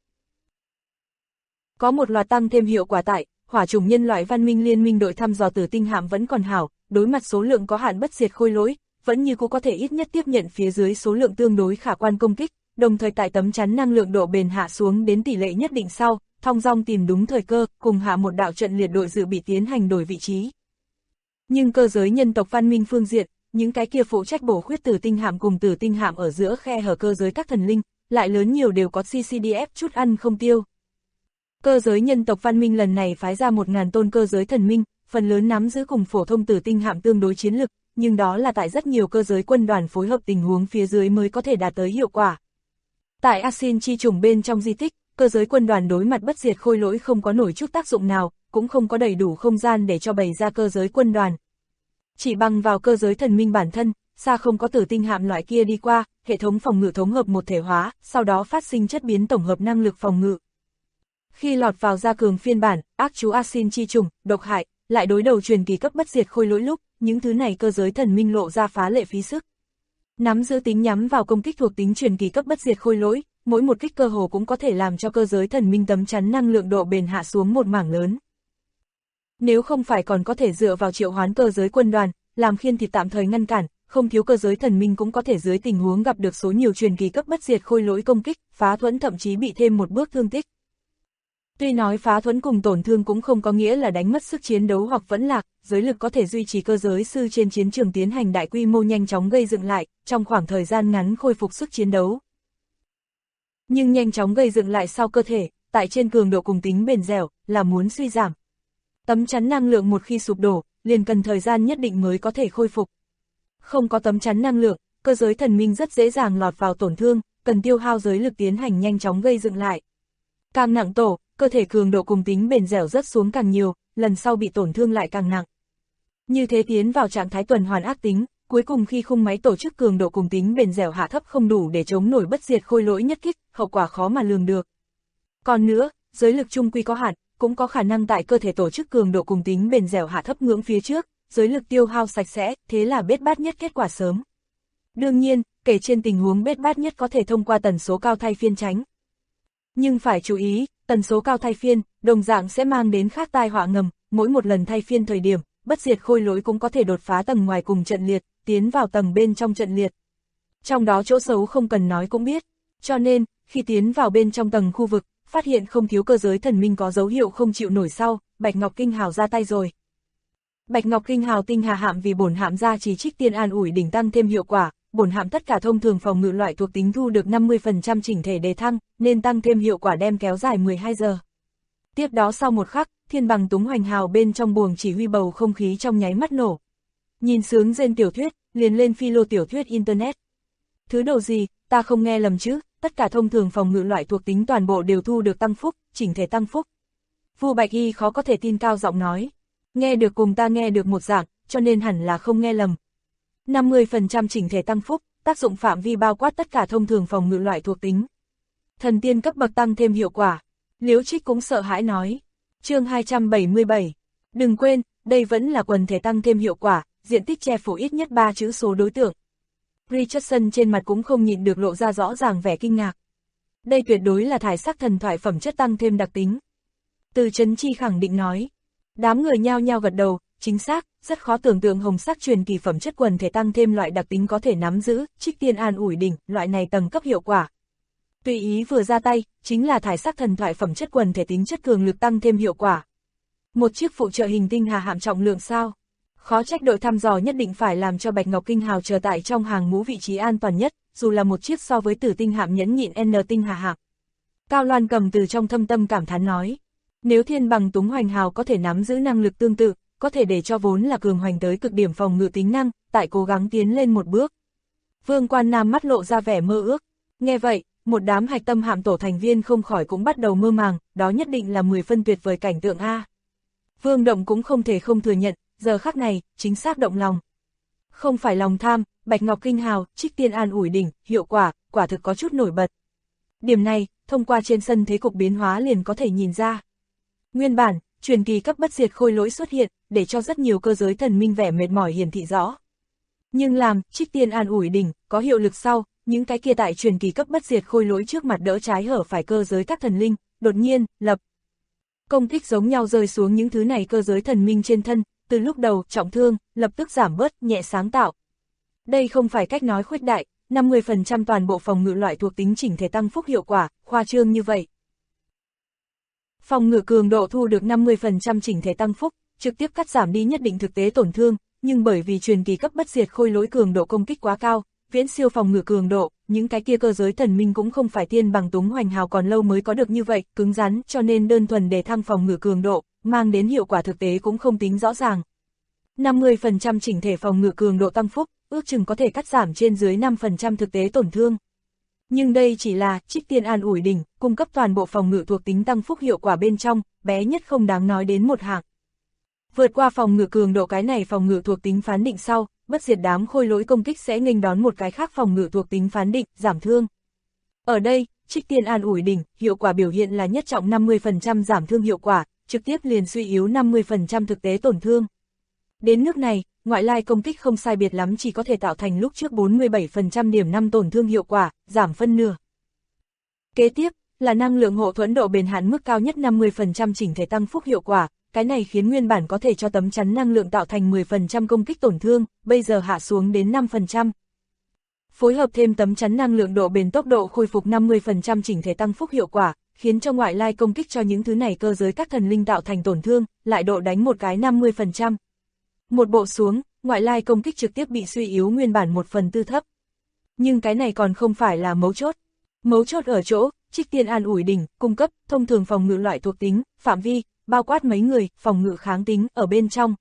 Có một loạt tăng thêm hiệu quả tại, hỏa chủng nhân loại văn minh liên minh đội thăm dò tử tinh hạm vẫn còn hảo, đối mặt số lượng có hạn bất diệt khôi lỗi, vẫn như cũng có thể ít nhất tiếp nhận phía dưới số lượng tương đối khả quan công kích, đồng thời tại tấm chắn năng lượng độ bền hạ xuống đến tỷ lệ nhất định sau, thong dong tìm đúng thời cơ, cùng hạ một đạo trận liệt đội dự bị tiến hành đổi vị trí. Nhưng cơ giới nhân tộc văn minh phương diện, những cái kia phụ trách bổ khuyết tử tinh hạm cùng tử tinh hạm ở giữa khe hở cơ giới các thần linh, lại lớn nhiều đều có CCDF chút ăn không tiêu. Cơ giới nhân tộc văn minh lần này phái ra 1000 tôn cơ giới thần minh, phần lớn nắm giữ cùng phổ thông tử tinh hạm tương đối chiến lực, nhưng đó là tại rất nhiều cơ giới quân đoàn phối hợp tình huống phía dưới mới có thể đạt tới hiệu quả. Tại Asin chi trùng bên trong di tích, cơ giới quân đoàn đối mặt bất diệt khôi lỗi không có nổi chút tác dụng nào, cũng không có đầy đủ không gian để cho bày ra cơ giới quân đoàn. Chỉ bằng vào cơ giới thần minh bản thân, xa không có tử tinh hạm loại kia đi qua, hệ thống phòng ngự thống hợp một thể hóa, sau đó phát sinh chất biến tổng hợp năng lực phòng ngự. Khi lọt vào gia cường phiên bản, ác chú Asin chi trùng, độc hại, lại đối đầu truyền kỳ cấp bất diệt khôi lỗi lúc, những thứ này cơ giới thần minh lộ ra phá lệ phí sức. Nắm giữ tính nhắm vào công kích thuộc tính truyền kỳ cấp bất diệt khôi lỗi, mỗi một kích cơ hồ cũng có thể làm cho cơ giới thần minh tấm chắn năng lượng độ bền hạ xuống một mảng lớn. Nếu không phải còn có thể dựa vào triệu hoán cơ giới quân đoàn, làm khiên thịt tạm thời ngăn cản, không thiếu cơ giới thần minh cũng có thể dưới tình huống gặp được số nhiều truyền kỳ cấp bất diệt khôi lỗi công kích, phá thuẫn thậm chí bị thêm một bước thương tích. Tuy nói phá thuẫn cùng tổn thương cũng không có nghĩa là đánh mất sức chiến đấu hoặc vẫn lạc, giới lực có thể duy trì cơ giới sư trên chiến trường tiến hành đại quy mô nhanh chóng gây dựng lại, trong khoảng thời gian ngắn khôi phục sức chiến đấu. Nhưng nhanh chóng gây dựng lại sau cơ thể, tại trên cường độ cùng tính bền dẻo, là muốn suy giảm. Tấm chắn năng lượng một khi sụp đổ, liền cần thời gian nhất định mới có thể khôi phục. Không có tấm chắn năng lượng, cơ giới thần minh rất dễ dàng lọt vào tổn thương, cần tiêu hao giới lực tiến hành nhanh chóng gây dựng lại. Càng nặng tổ, cơ thể cường độ cùng tính bền dẻo rất xuống càng nhiều, lần sau bị tổn thương lại càng nặng. Như thế tiến vào trạng thái tuần hoàn ác tính, cuối cùng khi khung máy tổ chức cường độ cùng tính bền dẻo hạ thấp không đủ để chống nổi bất diệt khôi lỗi nhất kích, hậu quả khó mà lường được. Còn nữa, giới lực chung quy có hạn, cũng có khả năng tại cơ thể tổ chức cường độ cùng tính bền dẻo hạ thấp ngưỡng phía trước, giới lực tiêu hao sạch sẽ, thế là bết bát nhất kết quả sớm. Đương nhiên, kể trên tình huống bết bát nhất có thể thông qua tần số cao thay phiên tránh. Nhưng phải chú ý, tần số cao thay phiên, đồng dạng sẽ mang đến khác tai họa ngầm, mỗi một lần thay phiên thời điểm, bất diệt khôi lỗi cũng có thể đột phá tầng ngoài cùng trận liệt, tiến vào tầng bên trong trận liệt. Trong đó chỗ xấu không cần nói cũng biết, cho nên, khi tiến vào bên trong tầng khu vực, phát hiện không thiếu cơ giới thần minh có dấu hiệu không chịu nổi sau, Bạch Ngọc Kinh Hào ra tay rồi. Bạch Ngọc Kinh Hào tinh hà hạm vì bổn hạm ra chỉ trích tiên an ủi đỉnh tăng thêm hiệu quả, bổn hạm tất cả thông thường phòng ngự loại thuộc tính thu được 50% chỉnh thể đề thăng, nên tăng thêm hiệu quả đem kéo dài 12 giờ. Tiếp đó sau một khắc, thiên bằng túng hoành hào bên trong buồng chỉ huy bầu không khí trong nháy mắt nổ. Nhìn sướng rên tiểu thuyết, liền lên philo tiểu thuyết internet. Thứ đầu gì, ta không nghe lầm chứ, tất cả thông thường phòng ngự loại thuộc tính toàn bộ đều thu được tăng phúc, chỉnh thể tăng phúc. Vu Bạch Y khó có thể tin cao giọng nói. Nghe được cùng ta nghe được một dạng, cho nên hẳn là không nghe lầm. 50% chỉnh thể tăng phúc, tác dụng phạm vi bao quát tất cả thông thường phòng ngự loại thuộc tính. Thần tiên cấp bậc tăng thêm hiệu quả. Liễu Trích cũng sợ hãi nói. Chương 277. Đừng quên, đây vẫn là quần thể tăng thêm hiệu quả, diện tích che phủ ít nhất 3 chữ số đối tượng. Richardson trên mặt cũng không nhịn được lộ ra rõ ràng vẻ kinh ngạc. Đây tuyệt đối là thải sắc thần thoại phẩm chất tăng thêm đặc tính. Từ Chấn Chi khẳng định nói. Đám người nhao nhao gật đầu, chính xác, rất khó tưởng tượng hồng sắc truyền kỳ phẩm chất quần thể tăng thêm loại đặc tính có thể nắm giữ, trích tiên an ủi đỉnh, loại này tầng cấp hiệu quả. Tùy ý vừa ra tay, chính là thải sắc thần thoại phẩm chất quần thể tính chất cường lực tăng thêm hiệu quả. Một chiếc phụ trợ hình tinh hà hạm trọng lượng sao? Khó trách đội thăm dò nhất định phải làm cho Bạch Ngọc Kinh Hào chờ tại trong hàng ngũ vị trí an toàn nhất, dù là một chiếc so với Tử tinh hạm nhẫn nhịn N tinh hà hạm. Cao Loan Cầm từ trong thâm tâm cảm thán nói. Nếu thiên bằng túng hoành hào có thể nắm giữ năng lực tương tự, có thể để cho vốn là cường hoành tới cực điểm phòng ngự tính năng, tại cố gắng tiến lên một bước. Vương Quan Nam mắt lộ ra vẻ mơ ước. Nghe vậy, một đám hạch tâm hạm tổ thành viên không khỏi cũng bắt đầu mơ màng, đó nhất định là 10 phân tuyệt vời cảnh tượng A. Vương Động cũng không thể không thừa nhận, giờ khắc này, chính xác động lòng. Không phải lòng tham, Bạch Ngọc Kinh Hào, trích tiên an ủi đỉnh, hiệu quả, quả thực có chút nổi bật. Điểm này, thông qua trên sân thế cục biến hóa liền có thể nhìn ra. Nguyên bản, truyền kỳ cấp bất diệt khôi lỗi xuất hiện, để cho rất nhiều cơ giới thần minh vẻ mệt mỏi hiển thị rõ. Nhưng làm, trích tiên an ủi đỉnh, có hiệu lực sau, những cái kia tại truyền kỳ cấp bất diệt khôi lỗi trước mặt đỡ trái hở phải cơ giới các thần linh, đột nhiên, lập. Công kích giống nhau rơi xuống những thứ này cơ giới thần minh trên thân, từ lúc đầu, trọng thương, lập tức giảm bớt, nhẹ sáng tạo. Đây không phải cách nói khuếch đại, 50% toàn bộ phòng ngự loại thuộc tính chỉnh thể tăng phúc hiệu quả, khoa trương như vậy. Phòng ngự cường độ thu được 50% chỉnh thể tăng phúc, trực tiếp cắt giảm đi nhất định thực tế tổn thương, nhưng bởi vì truyền kỳ cấp bất diệt khôi lỗi cường độ công kích quá cao, viễn siêu phòng ngự cường độ, những cái kia cơ giới thần minh cũng không phải thiên bằng túng hoành hào còn lâu mới có được như vậy, cứng rắn, cho nên đơn thuần để thăng phòng ngự cường độ, mang đến hiệu quả thực tế cũng không tính rõ ràng. 50% chỉnh thể phòng ngự cường độ tăng phúc, ước chừng có thể cắt giảm trên dưới 5% thực tế tổn thương. Nhưng đây chỉ là trích tiên an ủi đỉnh, cung cấp toàn bộ phòng ngự thuộc tính tăng phúc hiệu quả bên trong, bé nhất không đáng nói đến một hạng. Vượt qua phòng ngự cường độ cái này phòng ngự thuộc tính phán định sau, bất diệt đám khôi lỗi công kích sẽ nghênh đón một cái khác phòng ngự thuộc tính phán định, giảm thương. Ở đây, trích tiên an ủi đỉnh, hiệu quả biểu hiện là nhất trọng 50% giảm thương hiệu quả, trực tiếp liền suy yếu 50% thực tế tổn thương. Đến nước này, ngoại lai công kích không sai biệt lắm chỉ có thể tạo thành lúc trước 47% điểm 5 tổn thương hiệu quả, giảm phân nửa. Kế tiếp, là năng lượng hộ thuẫn độ bền hạn mức cao nhất 50% chỉnh thể tăng phúc hiệu quả, cái này khiến nguyên bản có thể cho tấm chắn năng lượng tạo thành 10% công kích tổn thương, bây giờ hạ xuống đến 5%. Phối hợp thêm tấm chắn năng lượng độ bền tốc độ khôi phục 50% chỉnh thể tăng phúc hiệu quả, khiến cho ngoại lai công kích cho những thứ này cơ giới các thần linh tạo thành tổn thương, lại độ đánh một cái 50%. Một bộ xuống, ngoại lai công kích trực tiếp bị suy yếu nguyên bản 1/4 thấp. Nhưng cái này còn không phải là mấu chốt. Mấu chốt ở chỗ, trích tiên an ủi đỉnh, cung cấp, thông thường phòng ngự loại thuộc tính, phạm vi, bao quát mấy người, phòng ngự kháng tính, ở bên trong.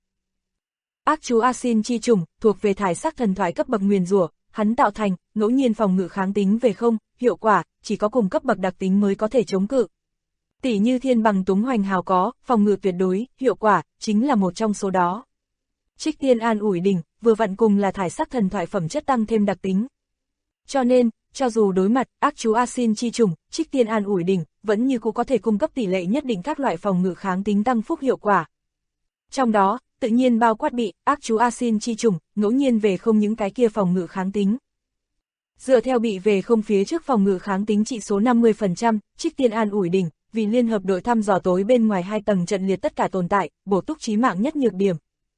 Ác chú Asin chi trùng, thuộc về thải sắc thần thoại cấp bậc nguyền rủa, hắn tạo thành, ngẫu nhiên phòng ngự kháng tính về không, hiệu quả, chỉ có cùng cấp bậc đặc tính mới có thể chống cự. Tỷ như thiên bằng túng hoành hào có, phòng ngự tuyệt đối, hiệu quả, chính là một trong số đó. Trích tiên an ủi đỉnh, vừa vặn cùng là thải sắc thần thoại phẩm chất tăng thêm đặc tính. Cho nên, cho dù đối mặt, ác chú Asin chi trùng, trích tiên an ủi đỉnh, vẫn như cũng có thể cung cấp tỷ lệ nhất định các loại phòng ngự kháng tính tăng phúc hiệu quả. Trong đó, tự nhiên bao quát bị, ác chú Asin chi trùng, ngẫu nhiên về không những cái kia phòng ngự kháng tính. Dựa theo bị về không phía trước phòng ngự kháng tính trị số 50%, trích tiên an ủi đỉnh, vì liên hợp đội thăm dò tối bên ngoài 2 tầng trận liệt tất cả tồn tại, bổ túc chí mạng nhất nhược điểm.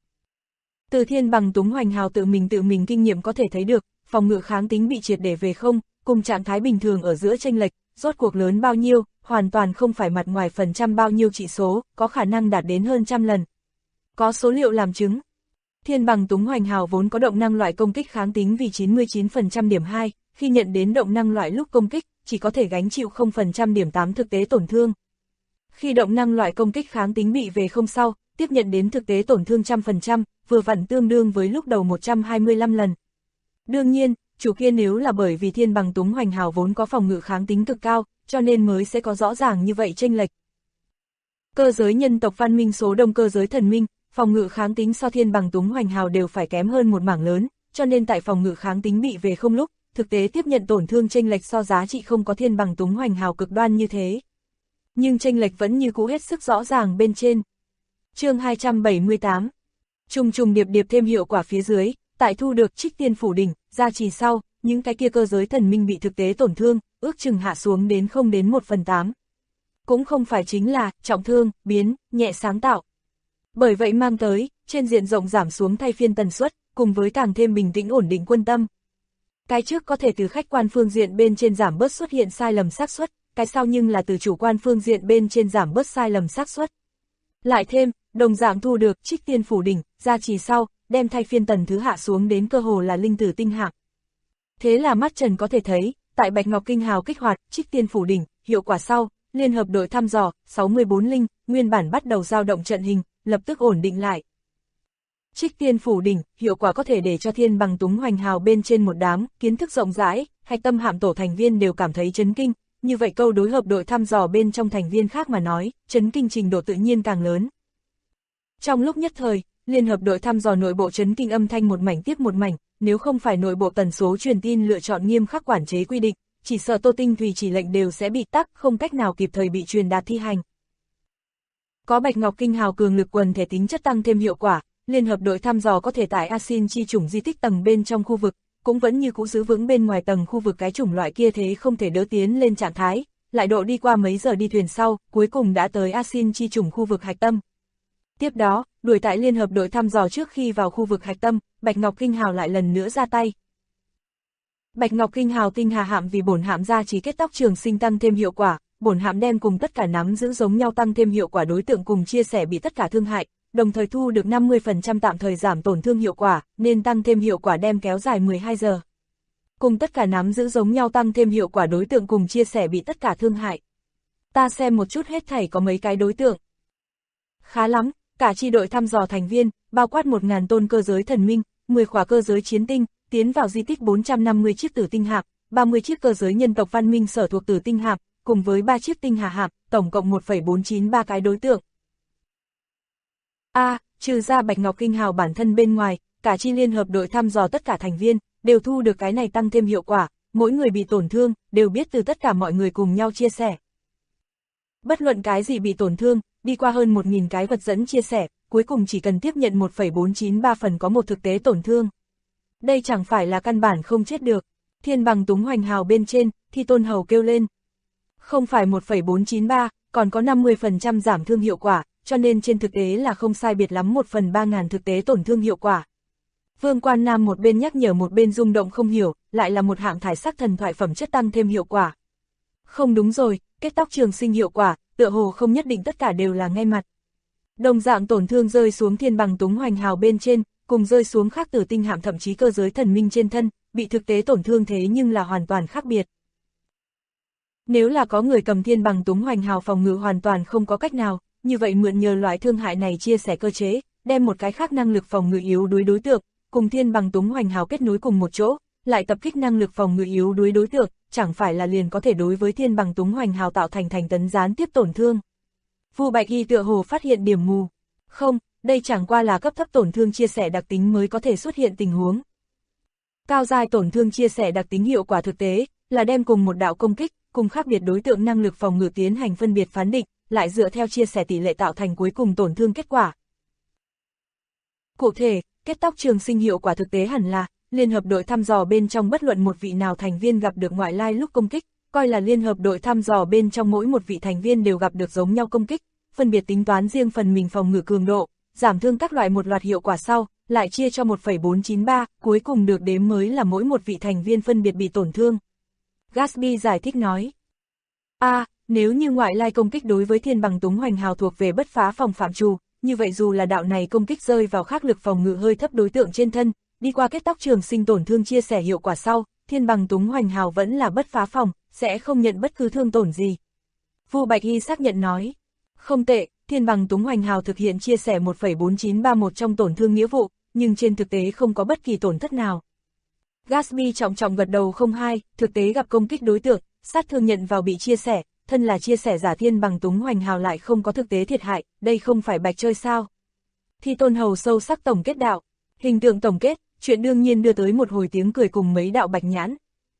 Từ thiên bằng túng hoành hào tự mình kinh nghiệm có thể thấy được, phòng ngự kháng tính bị triệt để về không, cùng trạng thái bình thường ở giữa chênh lệch, rốt cuộc lớn bao nhiêu, hoàn toàn không phải mặt ngoài phần trăm bao nhiêu trị số, có khả năng đạt đến hơn trăm lần. Có số liệu làm chứng. Thiên bằng túng hoành hào vốn có động năng loại công kích kháng tính vì 99% điểm 2, khi nhận đến động năng loại lúc công kích, chỉ có thể gánh chịu 0% điểm 8 thực tế tổn thương. Khi động năng loại công kích kháng tính bị về không sau, tiếp nhận đến thực tế tổn thương 100%, vừa vặn tương đương với lúc đầu 125 lần. Đương nhiên, chủ kia nếu là bởi vì thiên bằng túng hoành hào vốn có phòng ngự kháng tính cực cao, cho nên mới sẽ có rõ ràng như vậy chênh lệch. Cơ giới nhân tộc văn minh số đông cơ giới thần minh, phòng ngự kháng tính so thiên bằng túng hoành hào đều phải kém hơn một mảng lớn, cho nên tại phòng ngự kháng tính bị về không lúc, thực tế tiếp nhận tổn thương chênh lệch so giá trị không có thiên bằng túng hoành hào cực đoan như thế. Nhưng chênh lệch vẫn như cũ hết sức rõ ràng bên trên. Chương 278. Trùng trùng điệp điệp thêm hiệu quả phía dưới, tại thu được trích tiên phủ đỉnh, gia trì sau, những cái kia cơ giới thần minh bị thực tế tổn thương, ước chừng hạ xuống đến không đến 1/8. Cũng không phải chính là trọng thương, biến, nhẹ sáng tạo. Bởi vậy mang tới, trên diện rộng giảm xuống thay phiên tần suất, cùng với càng thêm bình tĩnh ổn định quân tâm. Cái trước có thể từ khách quan phương diện bên trên giảm bớt xuất hiện sai lầm xác suất, cái sau nhưng là từ chủ quan phương diện bên trên giảm bớt sai lầm xác suất. Lại thêm, đồng dạng thu được trích tiên phủ đỉnh, gia trì sau, đem thay phiên tần thứ hạ xuống đến cơ hồ là linh tử tinh hạng. Thế là mắt trần có thể thấy, tại Bạch Ngọc Kinh Hào kích hoạt trích tiên phủ đỉnh, hiệu quả sau, liên hợp đội thăm dò 64 linh, nguyên bản bắt đầu dao động trận hình, lập tức ổn định lại. Trích tiên phủ đỉnh, hiệu quả có thể để cho thiên bằng túng hoành hào bên trên một đám, kiến thức rộng rãi, hay tâm hạm tổ thành viên đều cảm thấy chấn kinh, như vậy câu đối hợp đội thăm dò bên trong thành viên khác mà nói, chấn kinh trình độ tự nhiên càng lớn. Trong lúc nhất thời, liên hợp đội thăm dò nội bộ chấn kinh âm thanh một mảnh tiếp một mảnh, nếu không phải nội bộ tần số truyền tin lựa chọn nghiêm khắc quản chế quy định, chỉ sợ Tô Tinh Thủy chỉ lệnh đều sẽ bị tắc, không cách nào kịp thời bị truyền đạt thi hành. Có Bạch Ngọc Kinh Hào cường lực quần thể tính chất tăng thêm hiệu quả, liên hợp đội thăm dò có thể tại Asin chi chủng di tích tầng bên trong khu vực, cũng vẫn như cũ giữ vững bên ngoài tầng khu vực cái chủng loại kia thế không thể đỡ tiến lên trạng thái, lại độ đi qua mấy giờ đi thuyền sau, cuối cùng đã tới Asin chi chủng khu vực hạch tâm. Tiếp đó, đuổi tại liên hợp đội thăm dò trước khi vào khu vực hạch tâm, Bạch Ngọc Kinh Hào lại lần nữa ra tay. Bạch Ngọc Kinh Hào tinh hà hạm vì bổn hạm gia trì kết tóc trường sinh tăng thêm hiệu quả, bổn hạm đem cùng tất cả nắm giữ giống nhau tăng thêm hiệu quả đối tượng cùng chia sẻ bị tất cả thương hại, đồng thời thu được 50% tạm thời giảm tổn thương hiệu quả, nên tăng thêm hiệu quả đem kéo dài 12 giờ. Cùng tất cả nắm giữ giống nhau tăng thêm hiệu quả đối tượng cùng chia sẻ bị tất cả thương hại. Ta xem một chút hết thảy có mấy cái đối tượng. Khá lắm, cả chi đội thăm dò thành viên, bao quát 1000 tôn cơ giới thần minh, 10 khóa cơ giới chiến tinh, tiến vào di tích 450 chiếc tử tinh hạm, 30 chiếc cơ giới nhân tộc văn minh sở thuộc tử tinh hạm, cùng với 3 chiếc tinh hà hạm, tổng cộng 1,493 cái đối tượng. Trừ ra Bạch Ngọc Kinh Hào bản thân bên ngoài, cả chi liên hợp đội thăm dò tất cả thành viên, đều thu được cái này tăng thêm hiệu quả, mỗi người bị tổn thương, đều biết từ tất cả mọi người cùng nhau chia sẻ. Bất luận cái gì bị tổn thương, đi qua hơn 1000 cái vật dẫn chia sẻ, cuối cùng chỉ cần tiếp nhận 1,493 phần có một thực tế tổn thương. Đây chẳng phải là căn bản không chết được. Thiên bằng túng hoành hào bên trên, Thi Tôn Hầu kêu lên. Không phải 1,493, còn có 50% giảm thương hiệu quả, cho nên trên thực tế là không sai biệt lắm 1/3000 thực tế tổn thương hiệu quả. Vương Quan Nam một bên nhắc nhở một bên rung động không hiểu, lại là một hạng thải sắc thần thoại phẩm chất tăng thêm hiệu quả. Không đúng rồi, kết tóc trường sinh hiệu quả, tựa hồ không nhất định tất cả đều là ngay mặt. Đồng dạng tổn thương rơi xuống thiên bằng túng hoành hào bên trên, cùng rơi xuống khác tử tinh hạm thậm chí cơ giới thần minh trên thân, bị thực tế tổn thương thế nhưng là hoàn toàn khác biệt. Nếu là có người cầm thiên bằng túng hoành hào phòng ngự hoàn toàn không có cách nào, như vậy mượn nhờ loại thương hại này chia sẻ cơ chế, đem một cái khác năng lực phòng ngự yếu đuối đối tượng, cùng thiên bằng túng hoành hào kết nối cùng một chỗ, lại tập kích năng lực phòng ngự yếu đuối đối tượng, chẳng phải là liền có thể đối với thiên bằng túng hoành hào tạo thành tấn gián tiếp tổn thương. Vu Bạch Y tựa hồ phát hiện điểm mù. Không, đây chẳng qua là cấp thấp tổn thương chia sẻ đặc tính mới có thể xuất hiện tình huống. Cao giai tổn thương chia sẻ đặc tính hiệu quả thực tế, là đem cùng một đạo công kích, cùng khác biệt đối tượng năng lực phòng ngự tiến hành phân biệt phán định, lại dựa theo chia sẻ tỷ lệ tạo thành cuối cùng tổn thương kết quả. Cụ thể, kết tóc trường sinh hiệu quả thực tế hẳn là, liên hợp đội thăm dò bên trong bất luận một vị nào thành viên gặp được ngoại lai lúc công kích, coi là liên hợp đội thăm dò bên trong mỗi một vị thành viên đều gặp được giống nhau công kích, phân biệt tính toán riêng phần mình phòng ngự cường độ, giảm thương các loại một loạt hiệu quả sau, lại chia cho 1,493, cuối cùng được đếm mới là mỗi một vị thành viên phân biệt bị tổn thương. Gatsby giải thích nói. nếu như ngoại lai công kích đối với thiên bằng túng hoành hào thuộc về bất phá phòng phạm trù, như vậy dù là đạo này công kích rơi vào khắc lực phòng ngự hơi thấp đối tượng trên thân, đi qua kết tóc trường sinh tổn thương chia sẻ hiệu quả sau, thiên bằng túng hoành hào vẫn là bất phá phòng, sẽ không nhận bất cứ thương tổn gì. Vu Bạch Y xác nhận nói, không tệ, thiên bằng túng hoành hào thực hiện chia sẻ 1,4931 trong tổn thương nghĩa vụ, nhưng trên thực tế không có bất kỳ tổn thất nào. Gatsby trọng trọng gật đầu không hai, thực tế gặp công kích đối tượng, sát thương nhận vào bị chia sẻ, thân là chia sẻ giả thiên bằng túng hoành hào lại không có thực tế thiệt hại, đây không phải bạch chơi sao. Thi Tôn Hầu sâu sắc tổng kết đạo, hình tượng tổng kết, chuyện đương nhiên đưa tới một hồi tiếng cười cùng mấy đạo bạch nhãn.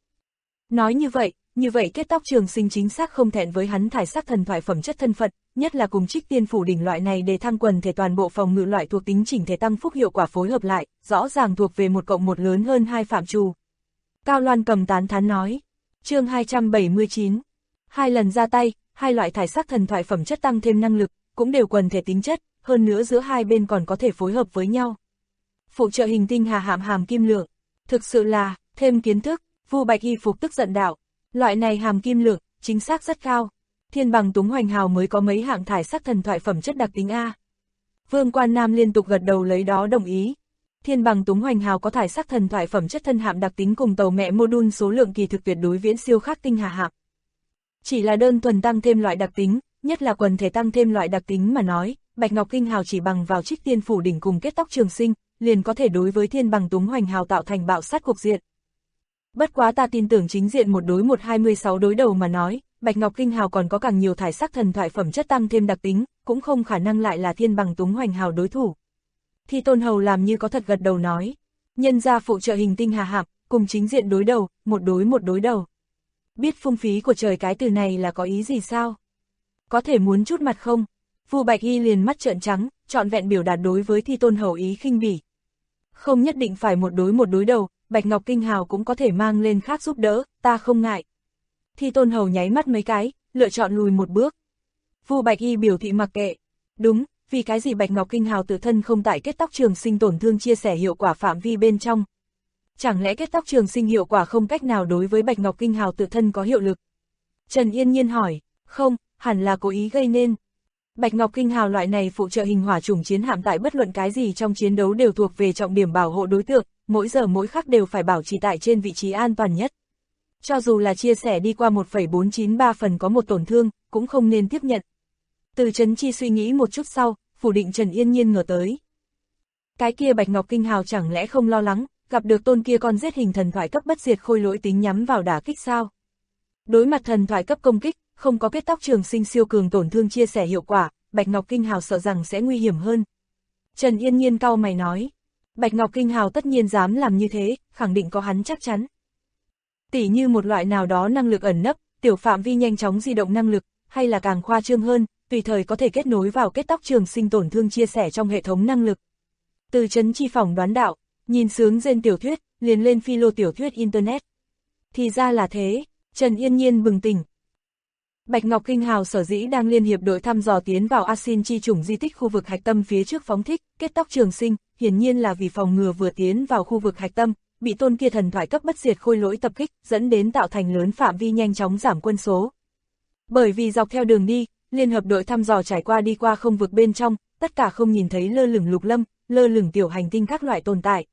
Nói như vậy kết tóc trường sinh chính xác không thẹn với hắn thải sắc thần thoại phẩm chất thân phận, nhất là cùng trích tiên phủ đỉnh loại này để thăng quần thể toàn bộ phòng ngự loại thuộc tính chỉnh thể tăng phúc hiệu quả phối hợp lại, rõ ràng thuộc về 1+1 lớn hơn 2 phạm trù. Cao Loan Cầm tán thán nói, chương 279, 2 lần ra tay, hai loại thải sắc thần thoại phẩm chất tăng thêm năng lực, cũng đều quần thể tính chất, hơn nữa giữa hai bên còn có thể phối hợp với nhau. Phụ trợ hình tinh hà hàm hàm kim lượng, thực sự là, thêm kiến thức, Vu Bạch Y phục tức giận đạo, loại này hàm kim lượng, chính xác rất cao. Thiên bằng túng hoành hào mới có mấy hạng thải sắc thần thoại phẩm chất đặc tính A. Vương Quan Nam liên tục gật đầu lấy đó đồng ý. Thiên bằng túng hoành hào có thải sắc thần thoại phẩm chất thân hạm đặc tính cùng tàu mẹ module số lượng kỳ thực tuyệt đối viễn siêu khắc tinh hà hạm. Chỉ là đơn thuần tăng thêm loại đặc tính, nhất là quần thể tăng thêm loại đặc tính mà nói, Bạch Ngọc Kinh Hào chỉ bằng vào trích tiên phủ đỉnh cùng kết tóc trường sinh, liền có thể đối với thiên bằng túng hoành hào tạo thành bạo sát cục diện. Bất quá ta tin tưởng chính diện 1:126 đối đầu mà nói, Bạch Ngọc Kinh Hào còn có càng nhiều thải sắc thần thoại phẩm chất tăng thêm đặc tính, cũng không khả năng lại là thiên bằng túng hoành hào đối thủ. Thi Tôn Hầu làm như có thật gật đầu nói, nhân ra phụ trợ hình tinh hà hạm, cùng chính diện đối đầu, 1:1 đối đầu. Biết phung phí của trời cái từ này là có ý gì sao? Có thể muốn chút mặt không? Vu Bạch Y liền mắt trợn trắng, trọn vẹn biểu đạt đối với Thi Tôn Hầu ý khinh bỉ. Không nhất định phải 1:1 đối đầu, Bạch Ngọc Kinh Hào cũng có thể mang lên khác giúp đỡ, ta không ngại. Thi Tôn Hầu nháy mắt mấy cái, lựa chọn lùi một bước. Vu Bạch Y biểu thị mặc kệ. Đúng, vì cái gì Bạch Ngọc Kinh Hào tự thân không tại kết tóc trường sinh tổn thương chia sẻ hiệu quả phạm vi bên trong? Chẳng lẽ kết tóc trường sinh hiệu quả không cách nào đối với Bạch Ngọc Kinh Hào tự thân có hiệu lực? Trần Yên Nhiên hỏi, không, hẳn là cố ý gây nên. Bạch Ngọc Kinh Hào loại này phụ trợ hình hỏa chủng chiến hạm tại bất luận cái gì trong chiến đấu đều thuộc về trọng điểm bảo hộ đối tượng, mỗi giờ mỗi khắc đều phải bảo trì tại trên vị trí an toàn nhất. Cho dù là chia sẻ đi qua 1,493 phần có một tổn thương, cũng không nên tiếp nhận. Từ Trấn Chi suy nghĩ một chút sau, phủ định Trần Yên Nhiên ngờ tới. Cái kia Bạch Ngọc Kinh Hào chẳng lẽ không lo lắng, gặp được tôn kia con giết hình thần thoại cấp bất diệt khôi lỗi tính nhắm vào đả kích sao? Đối mặt thần thoại cấp công kích, không có kết tóc trường sinh siêu cường tổn thương chia sẻ hiệu quả, Bạch Ngọc Kinh Hào sợ rằng sẽ nguy hiểm hơn. Trần Yên Nhiên cau mày nói, Bạch Ngọc Kinh Hào tất nhiên dám làm như thế, khẳng định có hắn chắc chắn. Tỉ như một loại nào đó năng lực ẩn nấp, tiểu phạm vi nhanh chóng di động năng lực, hay là càng khoa trương hơn, tùy thời có thể kết nối vào kết tóc trường sinh tổn thương chia sẻ trong hệ thống năng lực. Từ Trấn Chi phỏng đoán đạo, nhìn sướng trên tiểu thuyết, liền lên phi lô tiểu thuyết Internet. Thì ra là thế, Trần Yên Nhiên bừng tỉnh. Bạch Ngọc Kinh Hào sở dĩ đang liên hiệp đội thăm dò tiến vào Asin chi chủng di tích khu vực hạch tâm phía trước phóng thích, kết tóc trường sinh, hiển nhiên là vì phòng ngừa vừa tiến vào khu vực hạch tâm, bị tôn kia thần thoại cấp bất diệt khôi lỗi tập kích, dẫn đến tạo thành lớn phạm vi nhanh chóng giảm quân số. Bởi vì dọc theo đường đi, liên hợp đội thăm dò trải qua đi qua không vực bên trong, tất cả không nhìn thấy lơ lửng lục lâm, lơ lửng tiểu hành tinh các loại tồn tại.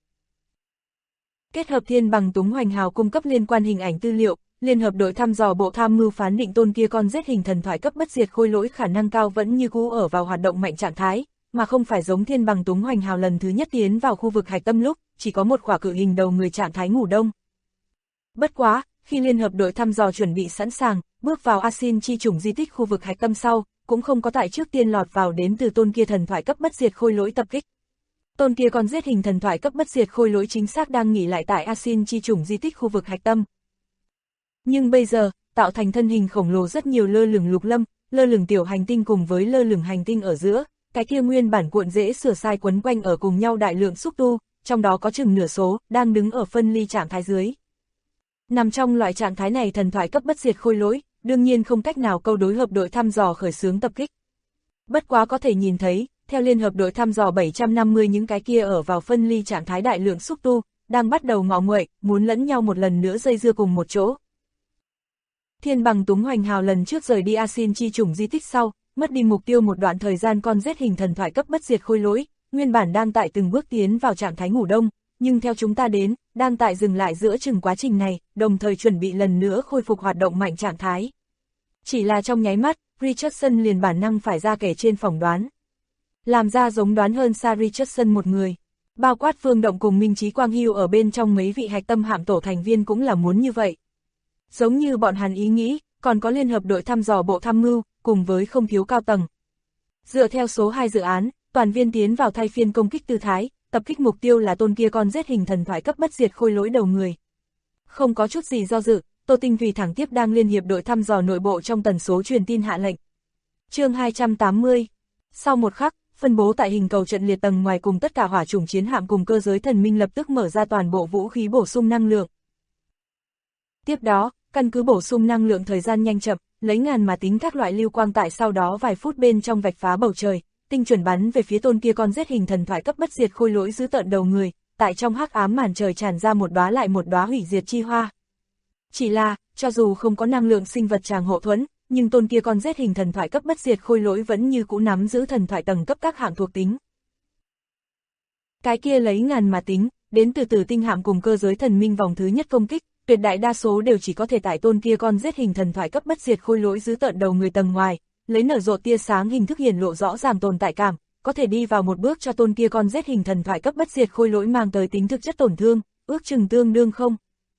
Kết hợp thiên bằng túng hoành hào cung cấp liên quan hình ảnh tư liệu, liên hợp đội thăm dò bộ tham mưu phán định tôn kia con giết hình thần thoại cấp bất diệt khôi lỗi khả năng cao vẫn như cũ ở vào hoạt động mạnh trạng thái, mà không phải giống thiên bằng túng hoành hào lần thứ nhất tiến vào khu vực hạch tâm lúc, chỉ có một quả cự hình đầu người trạng thái ngủ đông. Bất quá, khi liên hợp đội thăm dò chuẩn bị sẵn sàng, bước vào Asin chi chủng di tích khu vực hạch tâm sau, cũng không có tại trước tiên lọt vào đến từ tôn kia thần thoại cấp bất diệt khôi lỗi tập kích. Tôn kia con giết hình thần thoại cấp bất diệt khôi lỗi chính xác đang nghỉ lại tại Asin chi chủng di tích khu vực hạch tâm. Nhưng bây giờ, tạo thành thân hình khổng lồ rất nhiều lơ lửng lục lâm, lơ lửng tiểu hành tinh cùng với lơ lửng hành tinh ở giữa, cái kia nguyên bản cuộn dễ sửa sai quấn quanh ở cùng nhau đại lượng xúc tu, trong đó có chừng nửa số, đang đứng ở phân ly trạng thái dưới. Nằm trong loại trạng thái này thần thoại cấp bất diệt khôi lỗi, đương nhiên không cách nào câu đối hợp đội thăm dò khởi xướng tập kích. Bất quá có thể nhìn thấy, theo liên hợp đội thăm dò 750 những cái kia ở vào phân ly trạng thái đại lượng xúc tu, đang bắt đầu ngọ nguậy, muốn lẫn nhau một lần nữa dây dưa cùng một chỗ. Thiên bằng túng hoành hào lần trước rời đi Asin chi chủng di tích sau, mất đi mục tiêu một đoạn thời gian con rết hình thần thoại cấp bất diệt khôi lỗi, nguyên bản đang tại từng bước tiến vào trạng thái ngủ đông, nhưng theo chúng ta đến, đang tại dừng lại giữa chừng quá trình này, đồng thời chuẩn bị lần nữa khôi phục hoạt động mạnh trạng thái. Chỉ là trong nháy mắt, Richardson liền bản năng phải ra kể trên phỏng đoán. Làm ra giống đoán hơn xa Richardson một người. Bao quát Phương Động cùng Minh Chí Quang Hưu ở bên trong mấy vị hạch tâm hạm tổ thành viên cũng là muốn như vậy. Giống như bọn hắn ý nghĩ, còn có liên hợp đội thăm dò bộ tham mưu, cùng với không thiếu cao tầng. Dựa theo số 2 dự án, toàn viên tiến vào thay phiên công kích tư thái, tập kích mục tiêu là tôn kia con rết hình thần thoại cấp bất diệt khôi lỗi đầu người. Không có chút gì do dự, Tô Tinh Thủy thẳng tiếp đang liên hiệp đội thăm dò nội bộ trong tần số truyền tin hạ lệnh. Chương 280. Sau một khắc, phân bố tại hình cầu trận liệt tầng ngoài cùng tất cả hỏa chủng chiến hạm cùng cơ giới thần minh lập tức mở ra toàn bộ vũ khí bổ sung năng lượng. Tiếp đó, căn cứ bổ sung năng lượng thời gian nhanh chậm, lấy ngàn mà tính các loại lưu quang tại sau đó vài phút bên trong vạch phá bầu trời, tinh chuẩn bắn về phía tôn kia con rết hình thần thoại cấp bất diệt khôi lỗi dữ tợn đầu người, tại trong hắc ám màn trời tràn ra một đóa lại một đóa hủy diệt chi hoa. Chỉ là, cho dù không có năng lượng sinh vật tràng hộ thuẫn, nhưng tôn kia con rết hình thần thoại cấp bất diệt khôi lỗi vẫn như cũ nắm giữ thần thoại tầng cấp các hạng thuộc tính. Cái kia lấy ngàn mà tính, đến từ tử tinh hạm cùng cơ giới thần minh vòng thứ nhất công kích, tuyệt đại đa số đều chỉ có thể tại tôn kia con rết hình thần thoại cấp bất diệt khôi lỗi dữ tợn đầu người tầng ngoài, lấy nở rộ tia sáng hình thức hiển lộ rõ ràng tồn tại cảm, có thể đi vào một bước cho tôn kia con rết hình thần thoại cấp bất diệt khôi lỗi mang tới tính thực chất tổn thương, ước chừng tương đương không.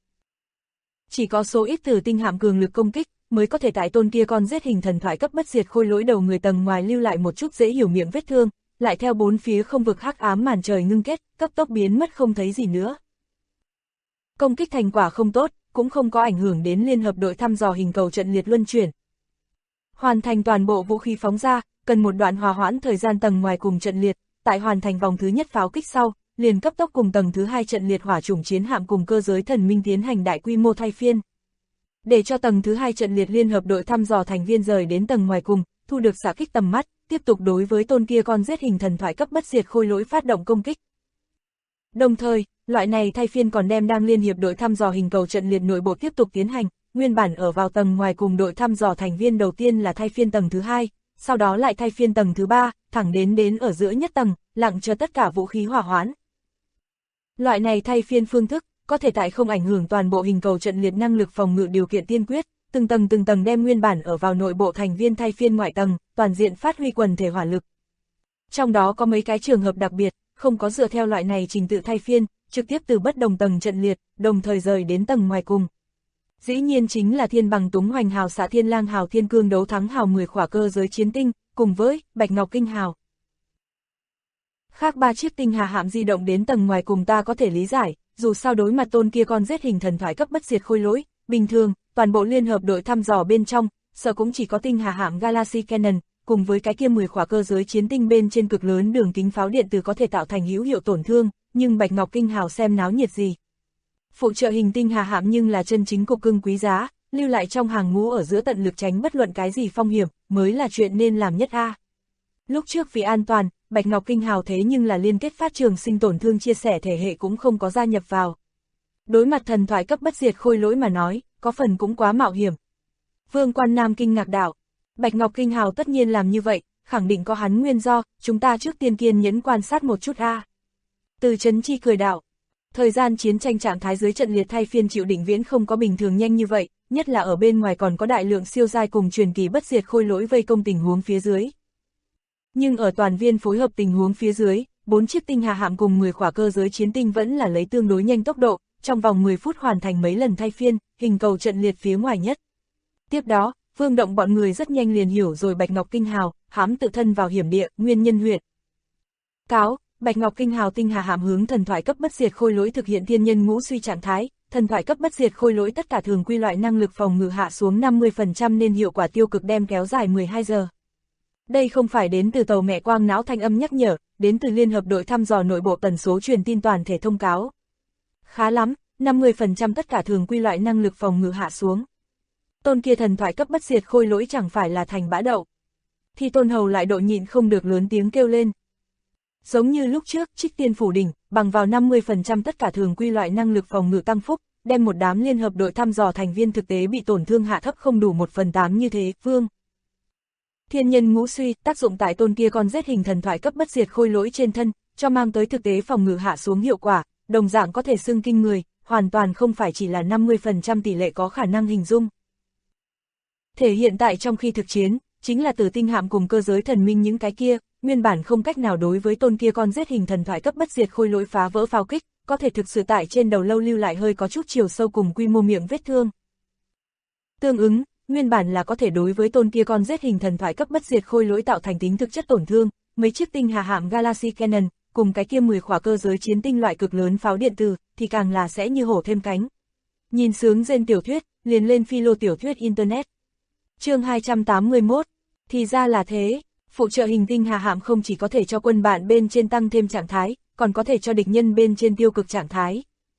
Chỉ có số ít tử tinh hạm cường lực công kích, mới có thể tại tôn kia con rết hình thần thoại cấp bất diệt khôi lỗi đầu người tầng ngoài lưu lại một chút dễ hiểu miệng vết thương, lại theo bốn phía không vực hắc ám màn trời ngưng kết, cấp tốc biến mất không thấy gì nữa. Công kích thành quả không tốt, cũng không có ảnh hưởng đến liên hợp đội thăm dò hình cầu trận liệt luân chuyển. Hoàn thành toàn bộ vũ khí phóng ra, cần một đoạn hòa hoãn thời gian tầng ngoài cùng trận liệt, tại hoàn thành vòng thứ nhất pháo kích sau, liền cấp tốc cùng tầng thứ 2 trận liệt hỏa chủng chiến hạm cùng cơ giới thần minh tiến hành đại quy mô thay phiên. Để cho tầng thứ 2 trận liệt liên hợp đội thăm dò thành viên rời đến tầng ngoài cùng, thu được xạ kích tầm mắt, tiếp tục đối với tôn kia con rết hình thần thoại cấp bất diệt khôi lỗi phát động công kích. Đồng thời, loại này thay phiên còn đem đang liên hiệp đội thăm dò hình cầu trận liệt nội bộ tiếp tục tiến hành, nguyên bản ở vào tầng ngoài cùng đội thăm dò thành viên đầu tiên là thay phiên tầng thứ 2, sau đó lại thay phiên tầng thứ 3, thẳng đến ở giữa nhất tầng, lặng chờ tất cả vũ khí hỏa hoãn. Loại này thay phiên phương thức, có thể tại không ảnh hưởng toàn bộ hình cầu trận liệt năng lực phòng ngự điều kiện tiên quyết, từng tầng đem nguyên bản ở vào nội bộ thành viên thay phiên ngoại tầng, toàn diện phát huy quần thể hỏa lực. Trong đó có mấy cái trường hợp đặc biệt, không có dựa theo loại này trình tự thay phiên, trực tiếp từ bất đồng tầng trận liệt, đồng thời rời đến tầng ngoài cùng. Dĩ nhiên chính là Thiên Bằng Túng Hoành hào, Xạ Thiên Lang hào, Thiên Cương Đấu Thắng hào 10 khỏa cơ giới chiến tinh, cùng với Bạch Ngọc Kinh hào. Khác 3 chiếc tinh hà hạm di động đến tầng ngoài cùng ta có thể lý giải, dù sao đối mặt tôn kia con rết hình thần thoại cấp bất diệt khôi lỗi, bình thường, toàn bộ liên hợp đội thăm dò bên trong, sợ cũng chỉ có tinh hà hạm Galaxy Cannon, cùng với cái kia 10 khỏa cơ giới chiến tinh bên trên cực lớn đường kính pháo điện tử có thể tạo thành hữu hiệu tổn thương, nhưng Bạch Ngọc Kinh hào xem náo nhiệt gì. Phụ trợ hình tinh hà hạm nhưng là chân chính cục cưng quý giá, lưu lại trong hàng ngũ ở giữa tận lực tránh bất luận cái gì phong hiểm, mới là chuyện nên làm nhất a. Lúc trước vì an toàn, Bạch Ngọc Kinh hào thế nhưng là liên kết phát trường sinh tổn thương chia sẻ thể hệ cũng không có gia nhập vào. Đối mặt thần thoại cấp bất diệt khôi lỗi mà nói, có phần cũng quá mạo hiểm. Vương Quan Nam kinh ngạc đạo, Bạch Ngọc Kinh hào tất nhiên làm như vậy, khẳng định có hắn nguyên do, chúng ta trước tiên kiên nhẫn quan sát một chút a. Từ Trấn Chi cười đạo, thời gian chiến tranh trạng thái dưới trận liệt thay phiên chịu định viễn không có bình thường nhanh như vậy, nhất là ở bên ngoài còn có đại lượng siêu giai cùng truyền kỳ bất diệt khôi lỗi vây công tình huống phía dưới. Nhưng ở toàn viên phối hợp tình huống phía dưới, 4 chiếc tinh hà hạm cùng 10 khỏa cơ giới chiến tinh vẫn là lấy tương đối nhanh tốc độ, trong vòng 10 phút hoàn thành mấy lần thay phiên, hình cầu trận liệt phía ngoài nhất. Tiếp đó, Vương Động bọn người rất nhanh liền hiểu rồi Bạch Ngọc Kinh hào, hãm tự thân vào hiểm địa, nguyên nhân huyệt. Cáo, Bạch Ngọc Kinh hào tinh hà hạm hướng thần thoại cấp bất diệt khôi lỗi thực hiện thiên nhân ngũ suy trạng thái, thần thoại cấp bất diệt khôi lỗi tất cả thường quy loại năng lực phòng ngự hạ xuống 50% nên hiệu quả tiêu cực đem kéo dài 12 giờ. Đây không phải đến từ tàu mẹ quang não thanh âm nhắc nhở, đến từ liên hợp đội thăm dò nội bộ tần số truyền tin toàn thể thông cáo. Khá lắm, 50% tất cả thường quy loại năng lực phòng ngự hạ xuống. Tôn kia thần thoại cấp bất diệt khôi lỗi chẳng phải là thành bã đậu. Thì Tôn Hầu lại độ nhịn không được lớn tiếng kêu lên. Giống như lúc trước, Trích Tiên phủ đỉnh, bằng vào 50% tất cả thường quy loại năng lực phòng ngự tăng phúc, đem một đám liên hợp đội thăm dò thành viên thực tế bị tổn thương hạ thấp không đủ 1/8 như thế, Vương. Thiên nhân ngũ suy, tác dụng tại tôn kia con rết hình thần thoại cấp bất diệt khôi lỗi trên thân, cho mang tới thực tế phòng ngự hạ xuống hiệu quả, đồng dạng có thể xưng kinh người, hoàn toàn không phải chỉ là 50% tỷ lệ có khả năng hình dung. Thể hiện tại trong khi thực chiến, chính là Tử Tinh Hạm cùng Cơ Giới Thần Minh những cái kia, nguyên bản không cách nào đối với tôn kia con rết hình thần thoại cấp bất diệt khôi lỗi phá vỡ pháo kích, có thể thực sự tại trên đầu lâu lưu lại hơi có chút chiều sâu cùng quy mô miệng vết thương. Tương ứng, nguyên bản là có thể đối với tôn kia con rết hình thần thoại cấp bất diệt khôi lỗi tạo thành tính thực chất tổn thương, mấy chiếc tinh hà hạm Galaxy Cannon, cùng cái kia 10 khỏa cơ giới chiến tinh loại cực lớn pháo điện tử, thì càng là sẽ như hổ thêm cánh. Nhìn sướng trên tiểu thuyết, liền lên philo tiểu thuyết Internet. Chương 281, thì ra là thế, phụ trợ hình tinh hà hạm không chỉ có thể cho quân bạn bên trên tăng thêm trạng thái, còn có thể cho địch nhân bên trên tiêu cực trạng thái.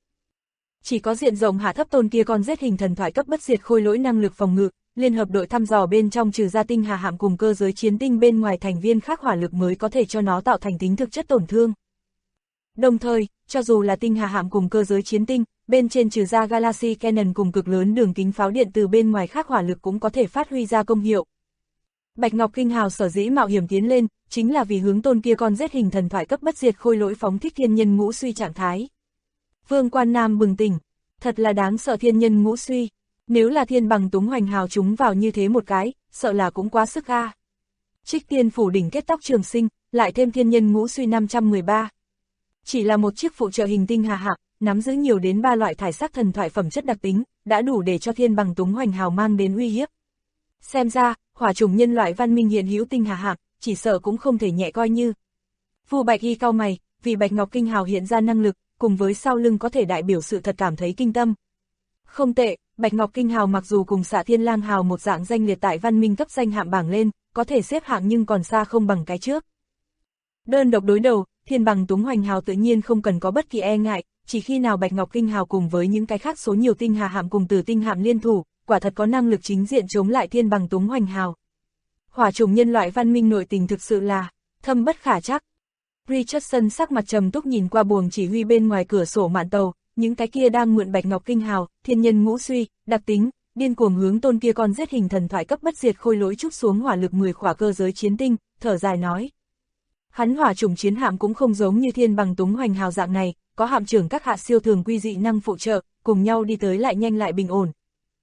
Chỉ có diện rộng hạ thấp tôn kia con rết hình thần thoại cấp bất diệt khôi lỗi năng lực phòng ngự, liên hợp đội thăm dò bên trong trừ ra tinh hà hạm cùng cơ giới chiến tinh bên ngoài thành viên khác hỏa lực mới có thể cho nó tạo thành tính thực chất tổn thương. Đồng thời, cho dù là tinh hà hạm cùng cơ giới chiến tinh, bên trên trừ ra Galaxy Cannon cùng cực lớn đường kính pháo điện từ bên ngoài khác hỏa lực cũng có thể phát huy ra công hiệu. Bạch Ngọc Kinh Hào sở dĩ mạo hiểm tiến lên, chính là vì hướng tôn kia con rết hình thần thoại cấp bất diệt khôi lỗi phóng thích thiên nhân ngũ suy trạng thái. Vương Quan Nam bừng tỉnh, thật là đáng sợ thiên nhân ngũ suy, nếu là Thiên Bằng Túng Hoành Hào chúng vào như thế một cái, sợ là cũng quá sức a. Trích Tiên phủ đỉnh kết tóc trường sinh, lại thêm thiên nhân ngũ suy 513. Chỉ là một chiếc phụ trợ hình tinh hà hạm, nắm giữ nhiều đến 3 loại thải sắc thần thoại phẩm chất đặc tính, đã đủ để cho Thiên Bằng Túng Hoành Hào mang đến uy hiếp. Xem ra, hỏa chủng nhân loại văn minh hiện hữu tinh hà hạm, chỉ sợ cũng không thể nhẹ coi như. Vu Bạch Y cau mày, vì Bạch Ngọc Kinh Hào hiện ra năng lực, cùng với sau lưng có thể đại biểu sự thật cảm thấy kinh tâm. Không tệ, Bạch Ngọc Kinh Hào mặc dù cùng Xạ Thiên Lang Hào một dạng danh liệt tại văn minh cấp danh hạm bảng lên, có thể xếp hạng nhưng còn xa không bằng cái trước. Đơn độc đối đầu, Thiên Bằng Túng Hoành Hào tự nhiên không cần có bất kỳ e ngại, chỉ khi nào Bạch Ngọc Kinh Hào cùng với những cái khác số nhiều tinh hà hạm cùng Tử Tinh hạm liên thủ, quả thật có năng lực chính diện chống lại Thiên Bằng Túng Hoành Hào. Hỏa chủng nhân loại văn minh nội tình thực sự là thâm bất khả trắc. Richardson sắc mặt trầm túc nhìn qua buồng chỉ huy bên ngoài cửa sổ mạn tàu, những cái kia đang mượn Bạch Ngọc Kinh Hào, thiên nhân ngũ suy, đặc tính, điên cuồng hướng tôn kia con rết hình thần thoại cấp bất diệt khôi lỗi trút xuống hỏa lực 10 khỏa cơ giới chiến tinh, thở dài nói. Hắn hỏa chủng chiến hạm cũng không giống như Thiên Bằng Túng Hoành Hào dạng này, có hạm trưởng các hạ siêu thường quy dị năng phụ trợ, cùng nhau đi tới lại nhanh lại bình ổn.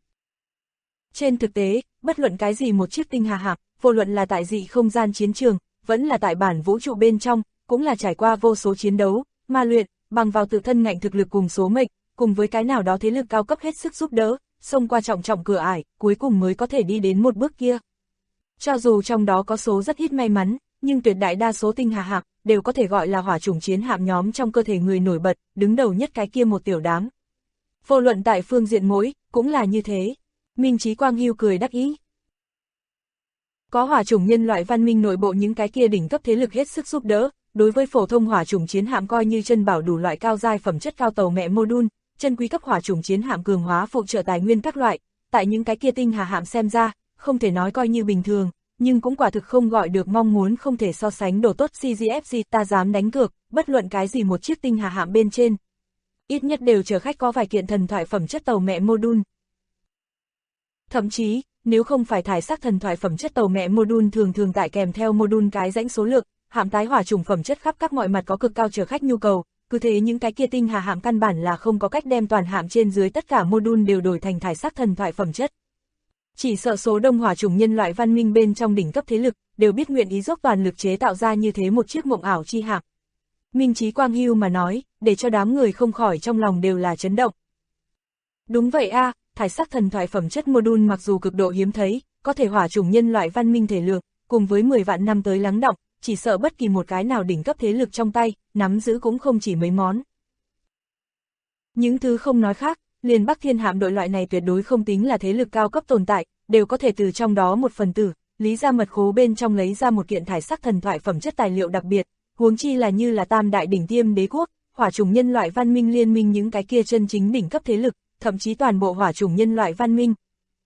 Trên thực tế, bất luận cái gì một chiếc tinh hà hạm, vô luận là tại dị không gian chiến trường, vẫn là tại bản vũ trụ bên trong, cũng là trải qua vô số chiến đấu, ma luyện, bằng vào tự thân ngạnh thực lực cùng số mệnh, cùng với cái nào đó thế lực cao cấp hết sức giúp đỡ, xông qua trọng trọng cửa ải, cuối cùng mới có thể đi đến một bước kia. Cho dù trong đó có số rất ít may mắn, nhưng tuyệt đại đa số tinh hà hạm đều có thể gọi là hỏa chủng chiến hạm nhóm trong cơ thể người nổi bật, đứng đầu nhất cái kia một tiểu đám. Vô luận tại phương diện mỗi, cũng là như thế. Minh Chí Quang hưu cười đắc ý. Có hỏa chủng nhân loại văn minh nội bộ những cái kia đỉnh cấp thế lực hết sức giúp đỡ, đối với phổ thông hỏa chủng chiến hạm coi như chân bảo đủ loại cao giai phẩm chất cao tàu mẹ module, chân quý cấp hỏa chủng chiến hạm cường hóa phụ trợ tài nguyên các loại, tại những cái kia tinh hà hạm xem ra, không thể nói coi như bình thường, nhưng cũng quả thực không gọi được mong muốn không thể so sánh đồ tốt CGFG, ta dám đánh cược, bất luận cái gì một chiếc tinh hà hạm bên trên. Ít nhất đều chở khách có vài kiện thần thoại phẩm chất tàu mẹ module. Thậm chí, nếu không phải thải sắc thần thoại phẩm chất tàu mẹ module thường thường tại kèm theo module cái rãnh số lượng, hạm tái hỏa chủng phẩm chất khắp các mọi mặt có cực cao chở khách nhu cầu, cứ thế những cái kia tinh hà hạm căn bản là không có cách đem toàn hạm trên dưới tất cả module đều đổi thành thải sắc thần thoại phẩm chất. Chỉ sợ số đông hỏa chủng nhân loại văn minh bên trong đỉnh cấp thế lực, đều biết nguyện ý dốc toàn lực chế tạo ra như thế một chiếc mộng ảo chi hạm. Minh Chí Quang hưu mà nói, để cho đám người không khỏi trong lòng đều là chấn động. Đúng vậy a, thải sắc thần thoại phẩm chất module mặc dù cực độ hiếm thấy, có thể hỏa chủng nhân loại văn minh thể lượng, cùng với 10 vạn năm tới lắng đọng, chỉ sợ bất kỳ một cái nào đỉnh cấp thế lực trong tay, nắm giữ cũng không chỉ mấy món. Những thứ không nói khác, liền Bắc Thiên hạm đội loại này tuyệt đối không tính là thế lực cao cấp tồn tại, đều có thể từ trong đó một phần tử, lý ra mật khố bên trong lấy ra một kiện thải sắc thần thoại phẩm chất tài liệu đặc biệt, huống chi là như là tam đại đỉnh tiêm đế quốc, hỏa chủng nhân loại văn minh liên minh những cái kia chân chính đỉnh cấp thế lực, thậm chí toàn bộ hỏa chủng nhân loại văn minh.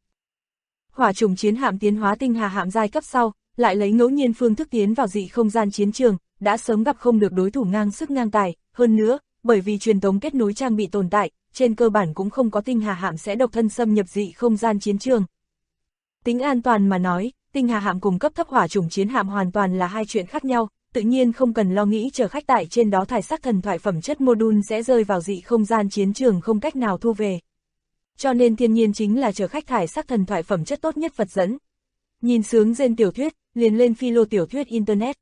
Hỏa chủng chiến hạm tiến hóa tinh hà hạm giai cấp sau, lại lấy ngẫu nhiên phương thức tiến vào dị không gian chiến trường, đã sớm gặp không được đối thủ ngang sức ngang tài, hơn nữa, bởi vì truyền tống kết nối trang bị tồn tại, trên cơ bản cũng không có tinh hà hạm sẽ độc thân xâm nhập dị không gian chiến trường. Tính an toàn mà nói, tinh hà hạm cùng cấp thấp hỏa chủng chiến hạm hoàn toàn là hai chuyện khác nhau, tự nhiên không cần lo nghĩ chở khách tại trên đó thải sắc thần thoại phẩm chất module sẽ rơi vào dị không gian chiến trường không cách nào thu về. Cho nên thiên nhiên chính là chở khách thải sắc thần thoại phẩm chất tốt nhất vật dẫn. Nhìn sướng rên tiểu thuyết, liền lên philo tiểu thuyết Internet.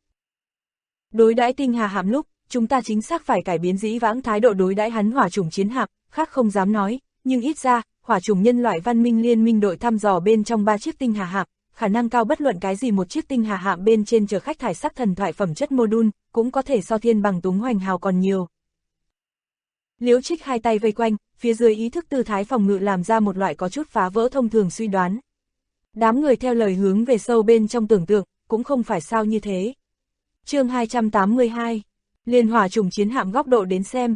Đối đãi tinh hà hạm lúc, chúng ta chính xác phải cải biến dĩ vãng thái độ đối đãi hắn hỏa chủng chiến hạm, khác không dám nói, nhưng ít ra, hỏa chủng nhân loại văn minh liên minh đội thăm dò bên trong 3 chiếc tinh hà hạm, khả năng cao bất luận cái gì một chiếc tinh hà hạm bên trên chở khách thải sắc thần thoại phẩm chất module, cũng có thể so thiên bằng túng hoành hào còn nhiều. Liễu Trích hai tay vây quanh, phía dưới ý thức tư thái phòng ngự làm ra một loại có chút phá vỡ thông thường suy đoán. Đám người theo lời hướng về sâu bên trong tưởng tượng, cũng không phải sao như thế. Chương 282, liên hỏa chủng chiến hạm góc độ đến xem.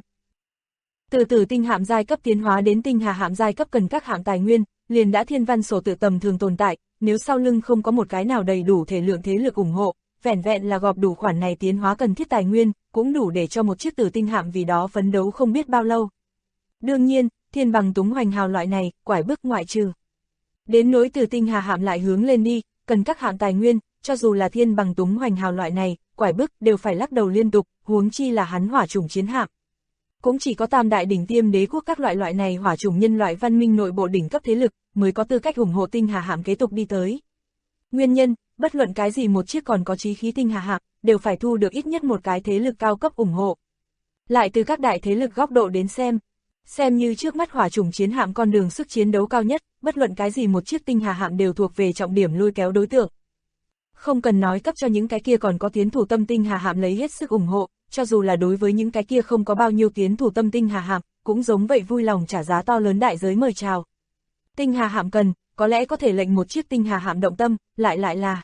Từ tinh hạm giai cấp tiến hóa đến tinh hà hạm giai cấp cần các hạng tài nguyên, liền đã thiên văn sổ tự tầm thường tồn tại, nếu sau lưng không có một cái nào đầy đủ thể lượng thế lực ủng hộ, vẻn vẹn là gọp đủ khoản này tiến hóa cần thiết tài nguyên, cũng đủ để cho một chiếc tử tinh hạm vì đó phấn đấu không biết bao lâu. Đương nhiên, thiên bằng túng hoành hào loại này, quải bức ngoại trừ. Đến nỗi từ tinh hà hạm lại hướng lên đi, cần các hạng tài nguyên, cho dù là thiên bằng túng hoành hào loại này, quải bức đều phải lắc đầu liên tục, huống chi là hắn hỏa chủng chiến hạm. Cũng chỉ có tam đại đỉnh tiêm đế quốc các loại này hỏa chủng nhân loại văn minh nội bộ đỉnh cấp thế lực, mới có tư cách ủng hộ tinh hà hạm kế tục đi tới. Nguyên nhân, bất luận cái gì một chiếc còn có chí khí tinh hà hạm, đều phải thu được ít nhất một cái thế lực cao cấp ủng hộ. Lại từ các đại thế lực góc độ đến xem như trước mắt hỏa chủng chiến hạm con đường sức chiến đấu cao nhất, bất luận cái gì một chiếc tinh hà hạm đều thuộc về trọng điểm lôi kéo đối tượng. Không cần nói cấp cho những cái kia còn có tiến thủ tâm tinh hà hạm lấy hết sức ủng hộ, cho dù là đối với những cái kia không có bao nhiêu tiến thủ tâm tinh hà hạm, cũng giống vậy vui lòng trả giá to lớn đại giới mời chào. Tinh hà hạm cần, có lẽ có thể lệnh một chiếc tinh hà hạm động tâm, lại là.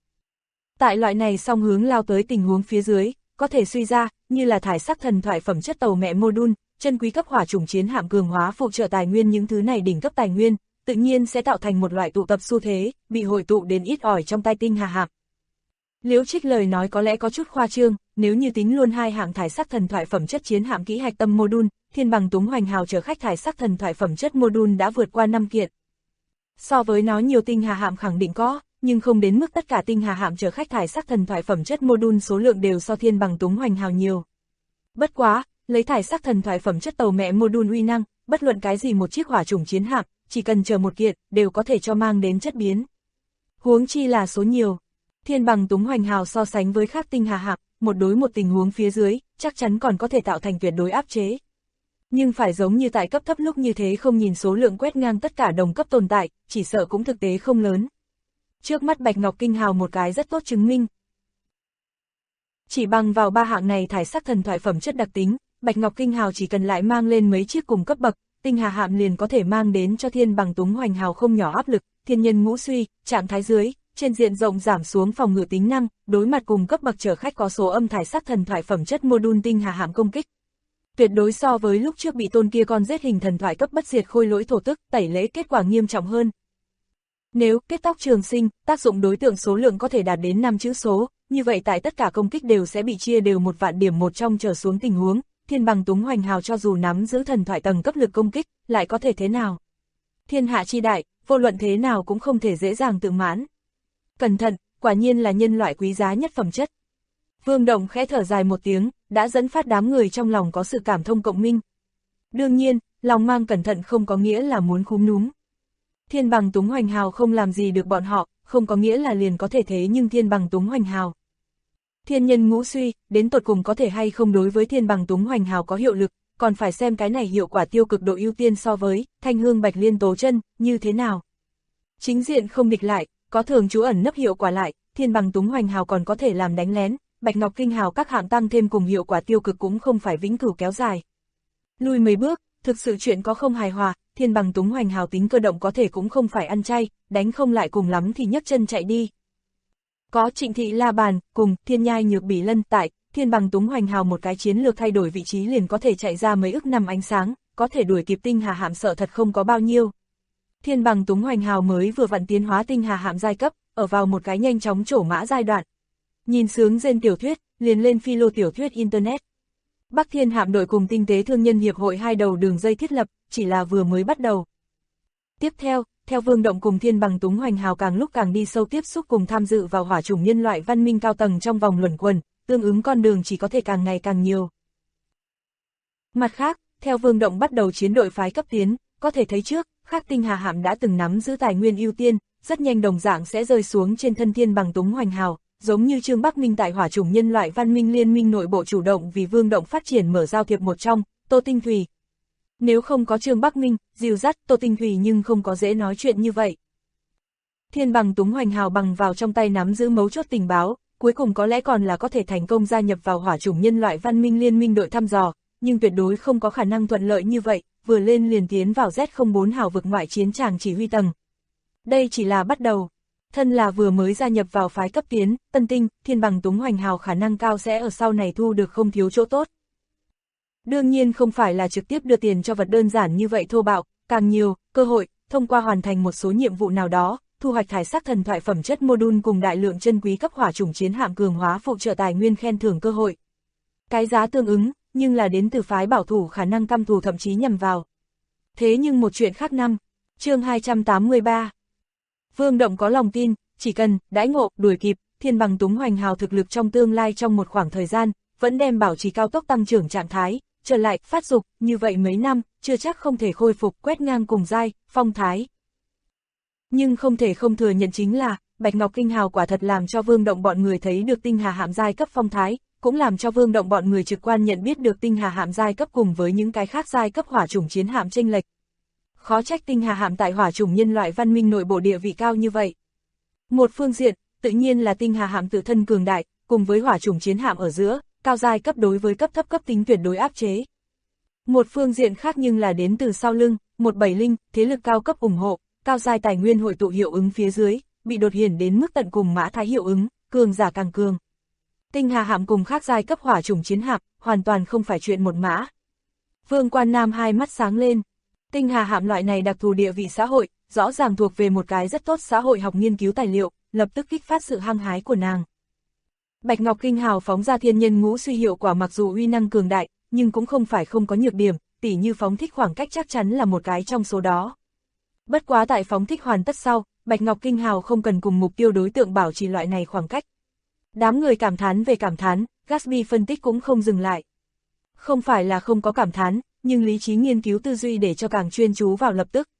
Tại loại này song hướng lao tới tình huống phía dưới, có thể suy ra, như là thải sắc thần thoại phẩm chất tàu mẹ module, chân quý cấp hỏa chủng chiến hạm cường hóa phụ trợ tài nguyên những thứ này đỉnh cấp tài nguyên, tự nhiên sẽ tạo thành một loại tụ tập xu thế, bị hội tụ đến ít ỏi trong tay tinh hà hạm. Liễu Trích lời nói có lẽ có chút khoa trương, nếu như tính luôn hai hạng thải sắc thần thoại phẩm chất chiến hạm kỹ hạch tâm module, thiên bằng túng hoành hào chở khách thải sắc thần thoại phẩm chất module đã vượt qua 5 kiện. So với nó nhiều tinh hà hạm khẳng định có, nhưng không đến mức tất cả tinh hà hạm chở khách thải sắc thần thoại phẩm chất module số lượng đều so thiên bằng túng hoành hào nhiều. Bất quá, lấy thải sắc thần thoại phẩm chất tàu mẹ module uy năng, bất luận cái gì một chiếc hỏa chủng chiến hạm, chỉ cần chờ một kiện, đều có thể cho mang đến chất biến. Huống chi là số nhiều. Thiên bằng túng hoành hào so sánh với khác tinh hà hạm, một đối một tình huống phía dưới, chắc chắn còn có thể tạo thành tuyệt đối áp chế. Nhưng phải giống như tại cấp thấp lúc như thế không nhìn số lượng quét ngang tất cả đồng cấp tồn tại, chỉ sợ cũng thực tế không lớn. Trước mắt Bạch Ngọc Kinh Hào một cái rất tốt chứng minh. Chỉ bằng vào ba hạng này thải sắc thần thoại phẩm chất đặc tính, Bạch Ngọc Kinh Hào chỉ cần lại mang lên mấy chiếc cùng cấp bậc, tinh hà hạm liền có thể mang đến cho thiên bằng túng hoành hào không nhỏ áp lực, thiên nhân ngũ suy, trạng thái dưới, trên diện rộng giảm xuống phòng ngự tính năng, đối mặt cùng cấp bậc chở khách có số âm thải sắc thần thoại phẩm chất module tinh hà hạm công kích. Tuyệt đối so với lúc trước bị tôn kia con giết hình thần thoại cấp bất diệt khôi lỗi thổ tức, tẩy lễ kết quả nghiêm trọng hơn. Nếu kết tóc trường sinh, tác dụng đối tượng số lượng có thể đạt đến 5 chữ số, như vậy tại tất cả công kích đều sẽ bị chia đều 1 vạn điểm một trong trở xuống tình huống, thiên bằng túng hoành hào cho dù nắm giữ thần thoại tầng cấp lực công kích, lại có thể thế nào? Thiên hạ chi đại, vô luận thế nào cũng không thể dễ dàng tự mãn. Cẩn thận, quả nhiên là nhân loại quý giá nhất phẩm chất. Vương Động khẽ thở dài một tiếng, đã dẫn phát đám người trong lòng có sự cảm thông cộng minh. Đương nhiên, lòng mang cẩn thận không có nghĩa là muốn khúm núm. Thiên bằng túng hoành hào không làm gì được bọn họ, không có nghĩa là liền có thể thế nhưng thiên bằng túng hoành hào. Thiên nhân ngũ suy, đến tột cùng có thể hay không đối với thiên bằng túng hoành hào có hiệu lực, còn phải xem cái này hiệu quả tiêu cực độ ưu tiên so với thanh hương bạch liên tố chân, như thế nào. Chính diện không địch lại, có thường trú ẩn nấp hiệu quả lại, thiên bằng túng hoành hào còn có thể làm đánh lén, Bạch Ngọc Kinh Hào các hạng tăng thêm cùng hiệu quả tiêu cực cũng không phải vĩnh cửu kéo dài. Lùi mấy bước, thực sự chuyện có không hài hòa, thiên bằng túng hoành hào tính cơ động có thể cũng không phải ăn chay, đánh không lại cùng lắm thì nhấc chân chạy đi. Có Trịnh Thị La Bàn, cùng Thiên Nhai Nhược Bỉ Lân tại, thiên bằng túng hoành hào một cái chiến lược thay đổi vị trí liền có thể chạy ra mấy ức năm ánh sáng, có thể đuổi kịp tinh hà hạm sợ thật không có bao nhiêu. Thiên bằng túng hoành hào mới vừa vặn tiến hóa tinh hà hạm giai cấp, ở vào một cái nhanh chóng trổ mã giai đoạn. Nhìn sướng rên tiểu thuyết, liền lên philo tiểu thuyết Internet. Bắc Thiên hạm đội cùng Tinh tế Thương nhân Hiệp hội hai đầu đường dây thiết lập, chỉ là vừa mới bắt đầu. Tiếp theo Vương Động cùng Thiên Bằng Túng Hoành Hào càng lúc càng đi sâu tiếp xúc cùng tham dự vào hỏa chủng nhân loại văn minh cao tầng trong vòng luẩn quẩn, tương ứng con đường chỉ có thể càng ngày càng nhiều. Mặt khác, theo Vương Động bắt đầu chiến đội phái cấp tiến, có thể thấy trước, Khắc Tinh Hà hạm đã từng nắm giữ tài nguyên ưu tiên, rất nhanh đồng dạng sẽ rơi xuống trên thân Thiên Bằng Túng Hoành Hào, giống như Trương Bắc Minh tại hỏa chủng nhân loại văn minh liên minh nội bộ chủ động vì Vương Động phát triển mở giao thiệp một trong, Tô Tinh Thủy. Nếu không có Trương Bắc Minh, dìu dắt Tô Tinh Thủy nhưng không có dễ nói chuyện như vậy. Thiên Bằng Túng Hoành Hào bằng vào trong tay nắm giữ mấu chốt tình báo, cuối cùng có lẽ còn là có thể thành công gia nhập vào hỏa chủng nhân loại văn minh liên minh đội thăm dò, nhưng tuyệt đối không có khả năng thuận lợi như vậy, vừa lên liền tiến vào Z04 hào vực ngoại chiến tràng chỉ huy tầng. Đây chỉ là bắt đầu. Thân là vừa mới gia nhập vào phái cấp tiến, Tân Tinh, Thiên Bằng Túng Hoành Hào khả năng cao sẽ ở sau này thu được không thiếu chỗ tốt. Đương nhiên không phải là trực tiếp đưa tiền cho vật đơn giản như vậy thô bạo, càng nhiều, cơ hội, thông qua hoàn thành một số nhiệm vụ nào đó, thu hoạch thải sắc thần thoại phẩm chất module cùng đại lượng chân quý cấp hỏa chủng chiến hạm cường hóa phụ trợ tài nguyên khen thưởng cơ hội. Cái giá tương ứng, nhưng là đến từ phái bảo thủ khả năng căm thù thậm chí nhằm vào. Thế nhưng một chuyện khác năm, chương 283. Vương Động có lòng tin, chỉ cần, đãi ngộ, đuổi kịp, Thiên Bằng Túng Hoành Hào thực lực trong tương lai trong một khoảng thời gian, vẫn đem bảo trì cao tốc tăng trưởng trạng thái, trở lại, phát dục, như vậy mấy năm, chưa chắc không thể khôi phục quét ngang cùng giai, phong thái. Nhưng không thể không thừa nhận chính là, Bạch Ngọc Kinh Hào quả thật làm cho Vương Động bọn người thấy được Tinh Hà hạm giai cấp phong thái, cũng làm cho Vương Động bọn người trực quan nhận biết được Tinh Hà hạm giai cấp cùng với những cái khác giai cấp hỏa chủng chiến hạm chênh lệch. Khó trách Tinh Hà hạm tại hỏa chủng nhân loại văn minh nội bộ địa vị cao như vậy. Một phương diện, tự nhiên là Tinh Hà hạm tự thân cường đại, cùng với hỏa chủng chiến hạm ở giữa, cao giai cấp đối với cấp thấp cấp tính tuyệt đối áp chế. Một phương diện khác nhưng là đến từ sau lưng, 170, thế lực cao cấp ủng hộ, cao giai tài nguyên hội tụ hiệu ứng phía dưới, bị đột hiển đến mức tận cùng mã thái hiệu ứng, cường giả càng cường. Tinh Hà hạm cùng khác giai cấp hỏa chủng chiến hạm, hoàn toàn không phải chuyện một mã. Vương Quan Nam hai mắt sáng lên. Tinh Hà hạm loại này đặc thù địa vị xã hội, rõ ràng thuộc về một cái rất tốt xã hội học nghiên cứu tài liệu, lập tức kích phát sự hăng hái của nàng. Bạch Ngọc Kinh Hào phóng ra thiên nhân ngũ suy hiệu quả mặc dù uy năng cường đại, nhưng cũng không phải không có nhược điểm, tỉ như phóng thích khoảng cách chắc chắn là một cái trong số đó. Bất quá tại phóng thích hoàn tất sau, Bạch Ngọc Kinh Hào không cần cùng mục tiêu đối tượng bảo trì loại này khoảng cách. Đám người cảm thán về cảm thán, Gatsby phân tích cũng không dừng lại. Không phải là không có cảm thán, nhưng lý trí nghiên cứu tư duy để cho càng chuyên chú vào lập tức.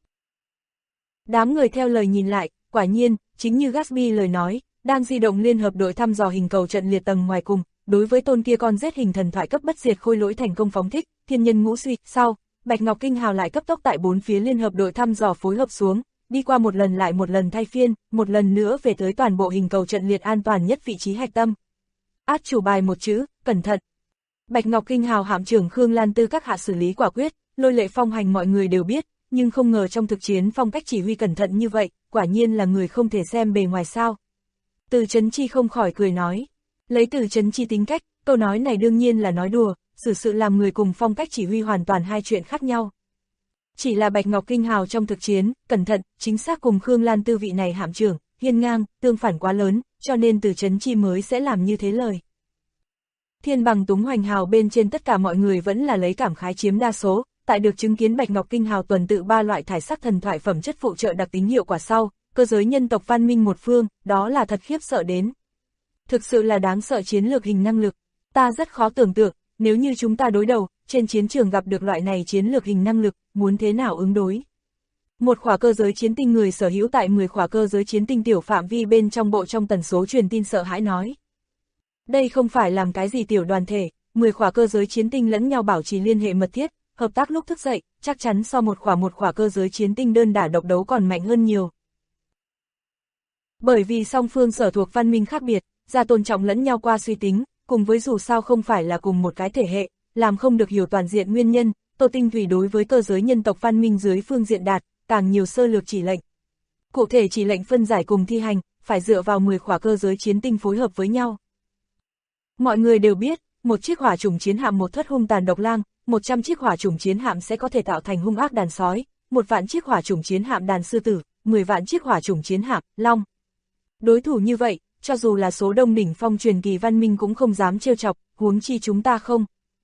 Đám người theo lời nhìn lại, quả nhiên, chính như Gatsby lời nói, đang di động liên hợp đội thăm dò hình cầu trận liệt tầng ngoài cùng, đối với tôn kia con giết hình thần thoại cấp bất diệt khôi lỗi thành công phóng thích, thiên nhân ngũ suy, sau, Bạch Ngọc Kinh Hào lại cấp tốc tại bốn phía liên hợp đội thăm dò phối hợp xuống, đi qua một lần lại một lần thay phiên, một lần nữa về tới toàn bộ hình cầu trận liệt an toàn nhất vị trí hạch tâm. Át chủ bài một chữ, cẩn thận. Bạch Ngọc Kinh Hào hạm trưởng Khương Lan Tư các hạ xử lý quả quyết, lôi lệ phong hành mọi người đều biết, nhưng không ngờ trong thực chiến phong cách chỉ huy cẩn thận như vậy, quả nhiên là người không thể xem bề ngoài sao. Từ Chấn Chi không khỏi cười nói, lấy Từ Chấn Chi tính cách, câu nói này đương nhiên là nói đùa, xử sự làm người cùng phong cách chỉ huy hoàn toàn hai chuyện khác nhau. Chỉ là Bạch Ngọc Kinh Hào trong thực chiến, cẩn thận, chính xác cùng Khương Lan Tư vị này hạm trưởng, hiên ngang, tương phản quá lớn, cho nên Từ Chấn Chi mới sẽ làm như thế lời. Thiên Bằng Túng Hoành Hào bên trên tất cả mọi người vẫn là lấy cảm khái chiếm đa số, tại được chứng kiến Bạch Ngọc Kinh Hào tuần tự ba loại thải sắc thần thoại phẩm chất phụ trợ đặc tính hiệu quả sau, cơ giới nhân tộc văn minh một phương, đó là thật khiếp sợ đến. Thực sự là đáng sợ chiến lược hình năng lực, ta rất khó tưởng tượng, nếu như chúng ta đối đầu, trên chiến trường gặp được loại này chiến lược hình năng lực, muốn thế nào ứng đối. Một khỏa cơ giới chiến tinh người sở hữu tại 10 khỏa cơ giới chiến tinh tiểu phạm vi bên trong bộ trong tần số truyền tin sợ hãi nói. Đây không phải làm cái gì tiểu đoàn thể, 10 khỏa cơ giới chiến tinh lẫn nhau bảo trì liên hệ mật thiết, hợp tác lúc thức dậy, chắc chắn so một khỏa cơ giới chiến tinh đơn đả độc đấu còn mạnh hơn nhiều. Bởi vì song phương sở thuộc văn minh khác biệt, ra tôn trọng lẫn nhau qua suy tính, cùng với dù sao không phải là cùng một cái thể hệ, làm không được hiểu toàn diện nguyên nhân, Tô Tinh Thủy đối với cơ giới nhân tộc văn minh dưới phương diện đạt, càng nhiều sơ lược chỉ lệnh. Cụ thể chỉ lệnh phân giải cùng thi hành, phải dựa vào 10 khỏa cơ giới chiến tinh phối hợp với nhau. Mọi người đều biết, một chiếc hỏa chủng chiến hạm một thất hung tàn độc lang, 100 chiếc hỏa chủng chiến hạm sẽ có thể tạo thành hung ác đàn sói, 1 vạn chiếc hỏa chủng chiến hạm đàn sư tử, 10 vạn chiếc hỏa chủng chiến hạm long. Đối thủ như vậy, cho dù là số đông đỉnh phong truyền kỳ văn minh cũng không dám trêu chọc, huống chi chúng ta không.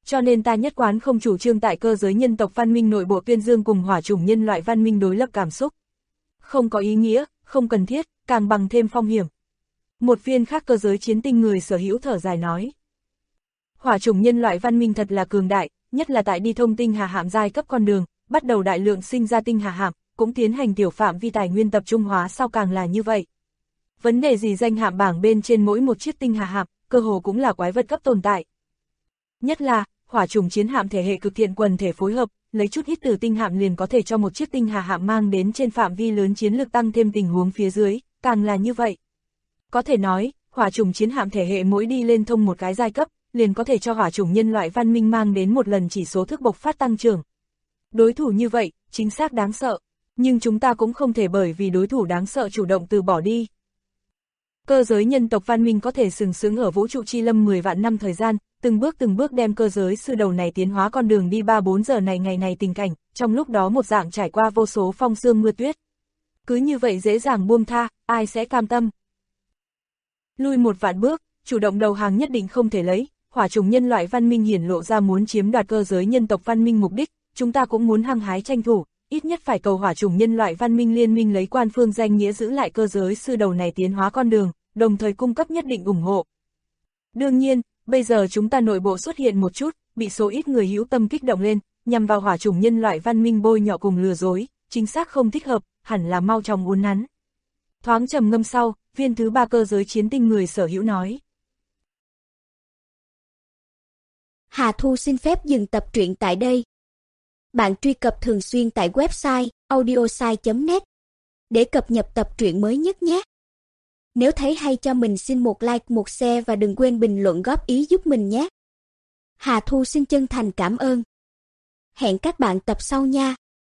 cho nên ta nhất quán không chủ trương tại cơ giới nhân tộc văn minh nội bộ tuyên dương cùng hỏa chủng nhân loại văn minh đối lập cảm xúc. Không có ý nghĩa, không cần thiết, càng bằng thêm phong hiểm. Một viên khác cơ giới chiến tinh người sở hữu thở dài nói. Hỏa chủng nhân loại văn minh thật là cường đại, nhất là tại đi thông tinh hà hạm giai cấp con đường, bắt đầu đại lượng sinh ra tinh hà hạm, cũng tiến hành tiểu phạm vi tài nguyên tập trung hóa sau càng là như vậy. Vấn đề gì danh hạm bảng bên trên mỗi một chiếc tinh hà hạm, cơ hồ cũng là quái vật cấp tồn tại. Nhất là, hỏa chủng chiến hạm thể hệ cực thiện quần thể phối hợp, lấy chút ít từ tinh hạm liền có thể cho một chiếc tinh hà hạm mang đến trên phạm vi lớn chiến lược tăng thêm tình huống phía dưới, càng là như vậy. Có thể nói, hỏa chủng chiến hạm thể hệ mỗi đi lên thông một cái giai cấp, liền có thể cho hỏa chủng nhân loại văn minh mang đến một lần chỉ số thức bộc phát tăng trưởng. Đối thủ như vậy, chính xác đáng sợ, nhưng chúng ta cũng không thể bởi vì đối thủ đáng sợ chủ động từ bỏ đi. Cơ giới nhân tộc văn minh có thể sừng sững ở vũ trụ chi lâm 10 vạn năm thời gian, từng bước đem cơ giới sư đầu này tiến hóa con đường đi 3-4 giờ này ngày này tình cảnh, trong lúc đó một dạng trải qua vô số phong sương mưa tuyết. Cứ như vậy dễ dàng buông tha, ai sẽ cam tâm. Lui một vạn bước, chủ động đầu hàng nhất định không thể lấy, hỏa chủng nhân loại văn minh hiển lộ ra muốn chiếm đoạt cơ giới nhân tộc văn minh mục đích, chúng ta cũng muốn hăng hái tranh thủ, ít nhất phải cầu hỏa chủng nhân loại văn minh liên minh lấy quan phương danh nghĩa giữ lại cơ giới sư đầu này tiến hóa con đường, đồng thời cung cấp nhất định ủng hộ. Đương nhiên, bây giờ chúng ta nội bộ xuất hiện một chút, bị số ít người hữu tâm kích động lên, nhằm vào hỏa chủng nhân loại văn minh bôi nhọ cùng lừa dối, chính xác không thích hợp, hẳn là mau chóng uốn nắn. Thoáng trầm ngâm sau, viên thứ 3 cơ giới chiến tinh người sở hữu nói. Hà Thu xin phép dừng tập truyện tại đây. Bạn truy cập thường xuyên tại website audiosai.net để cập nhật tập truyện mới nhất nhé. Nếu thấy hay cho mình xin một like, một share và đừng quên bình luận góp ý giúp mình nhé. Hà Thu xin chân thành cảm ơn. Hẹn các bạn tập sau nha.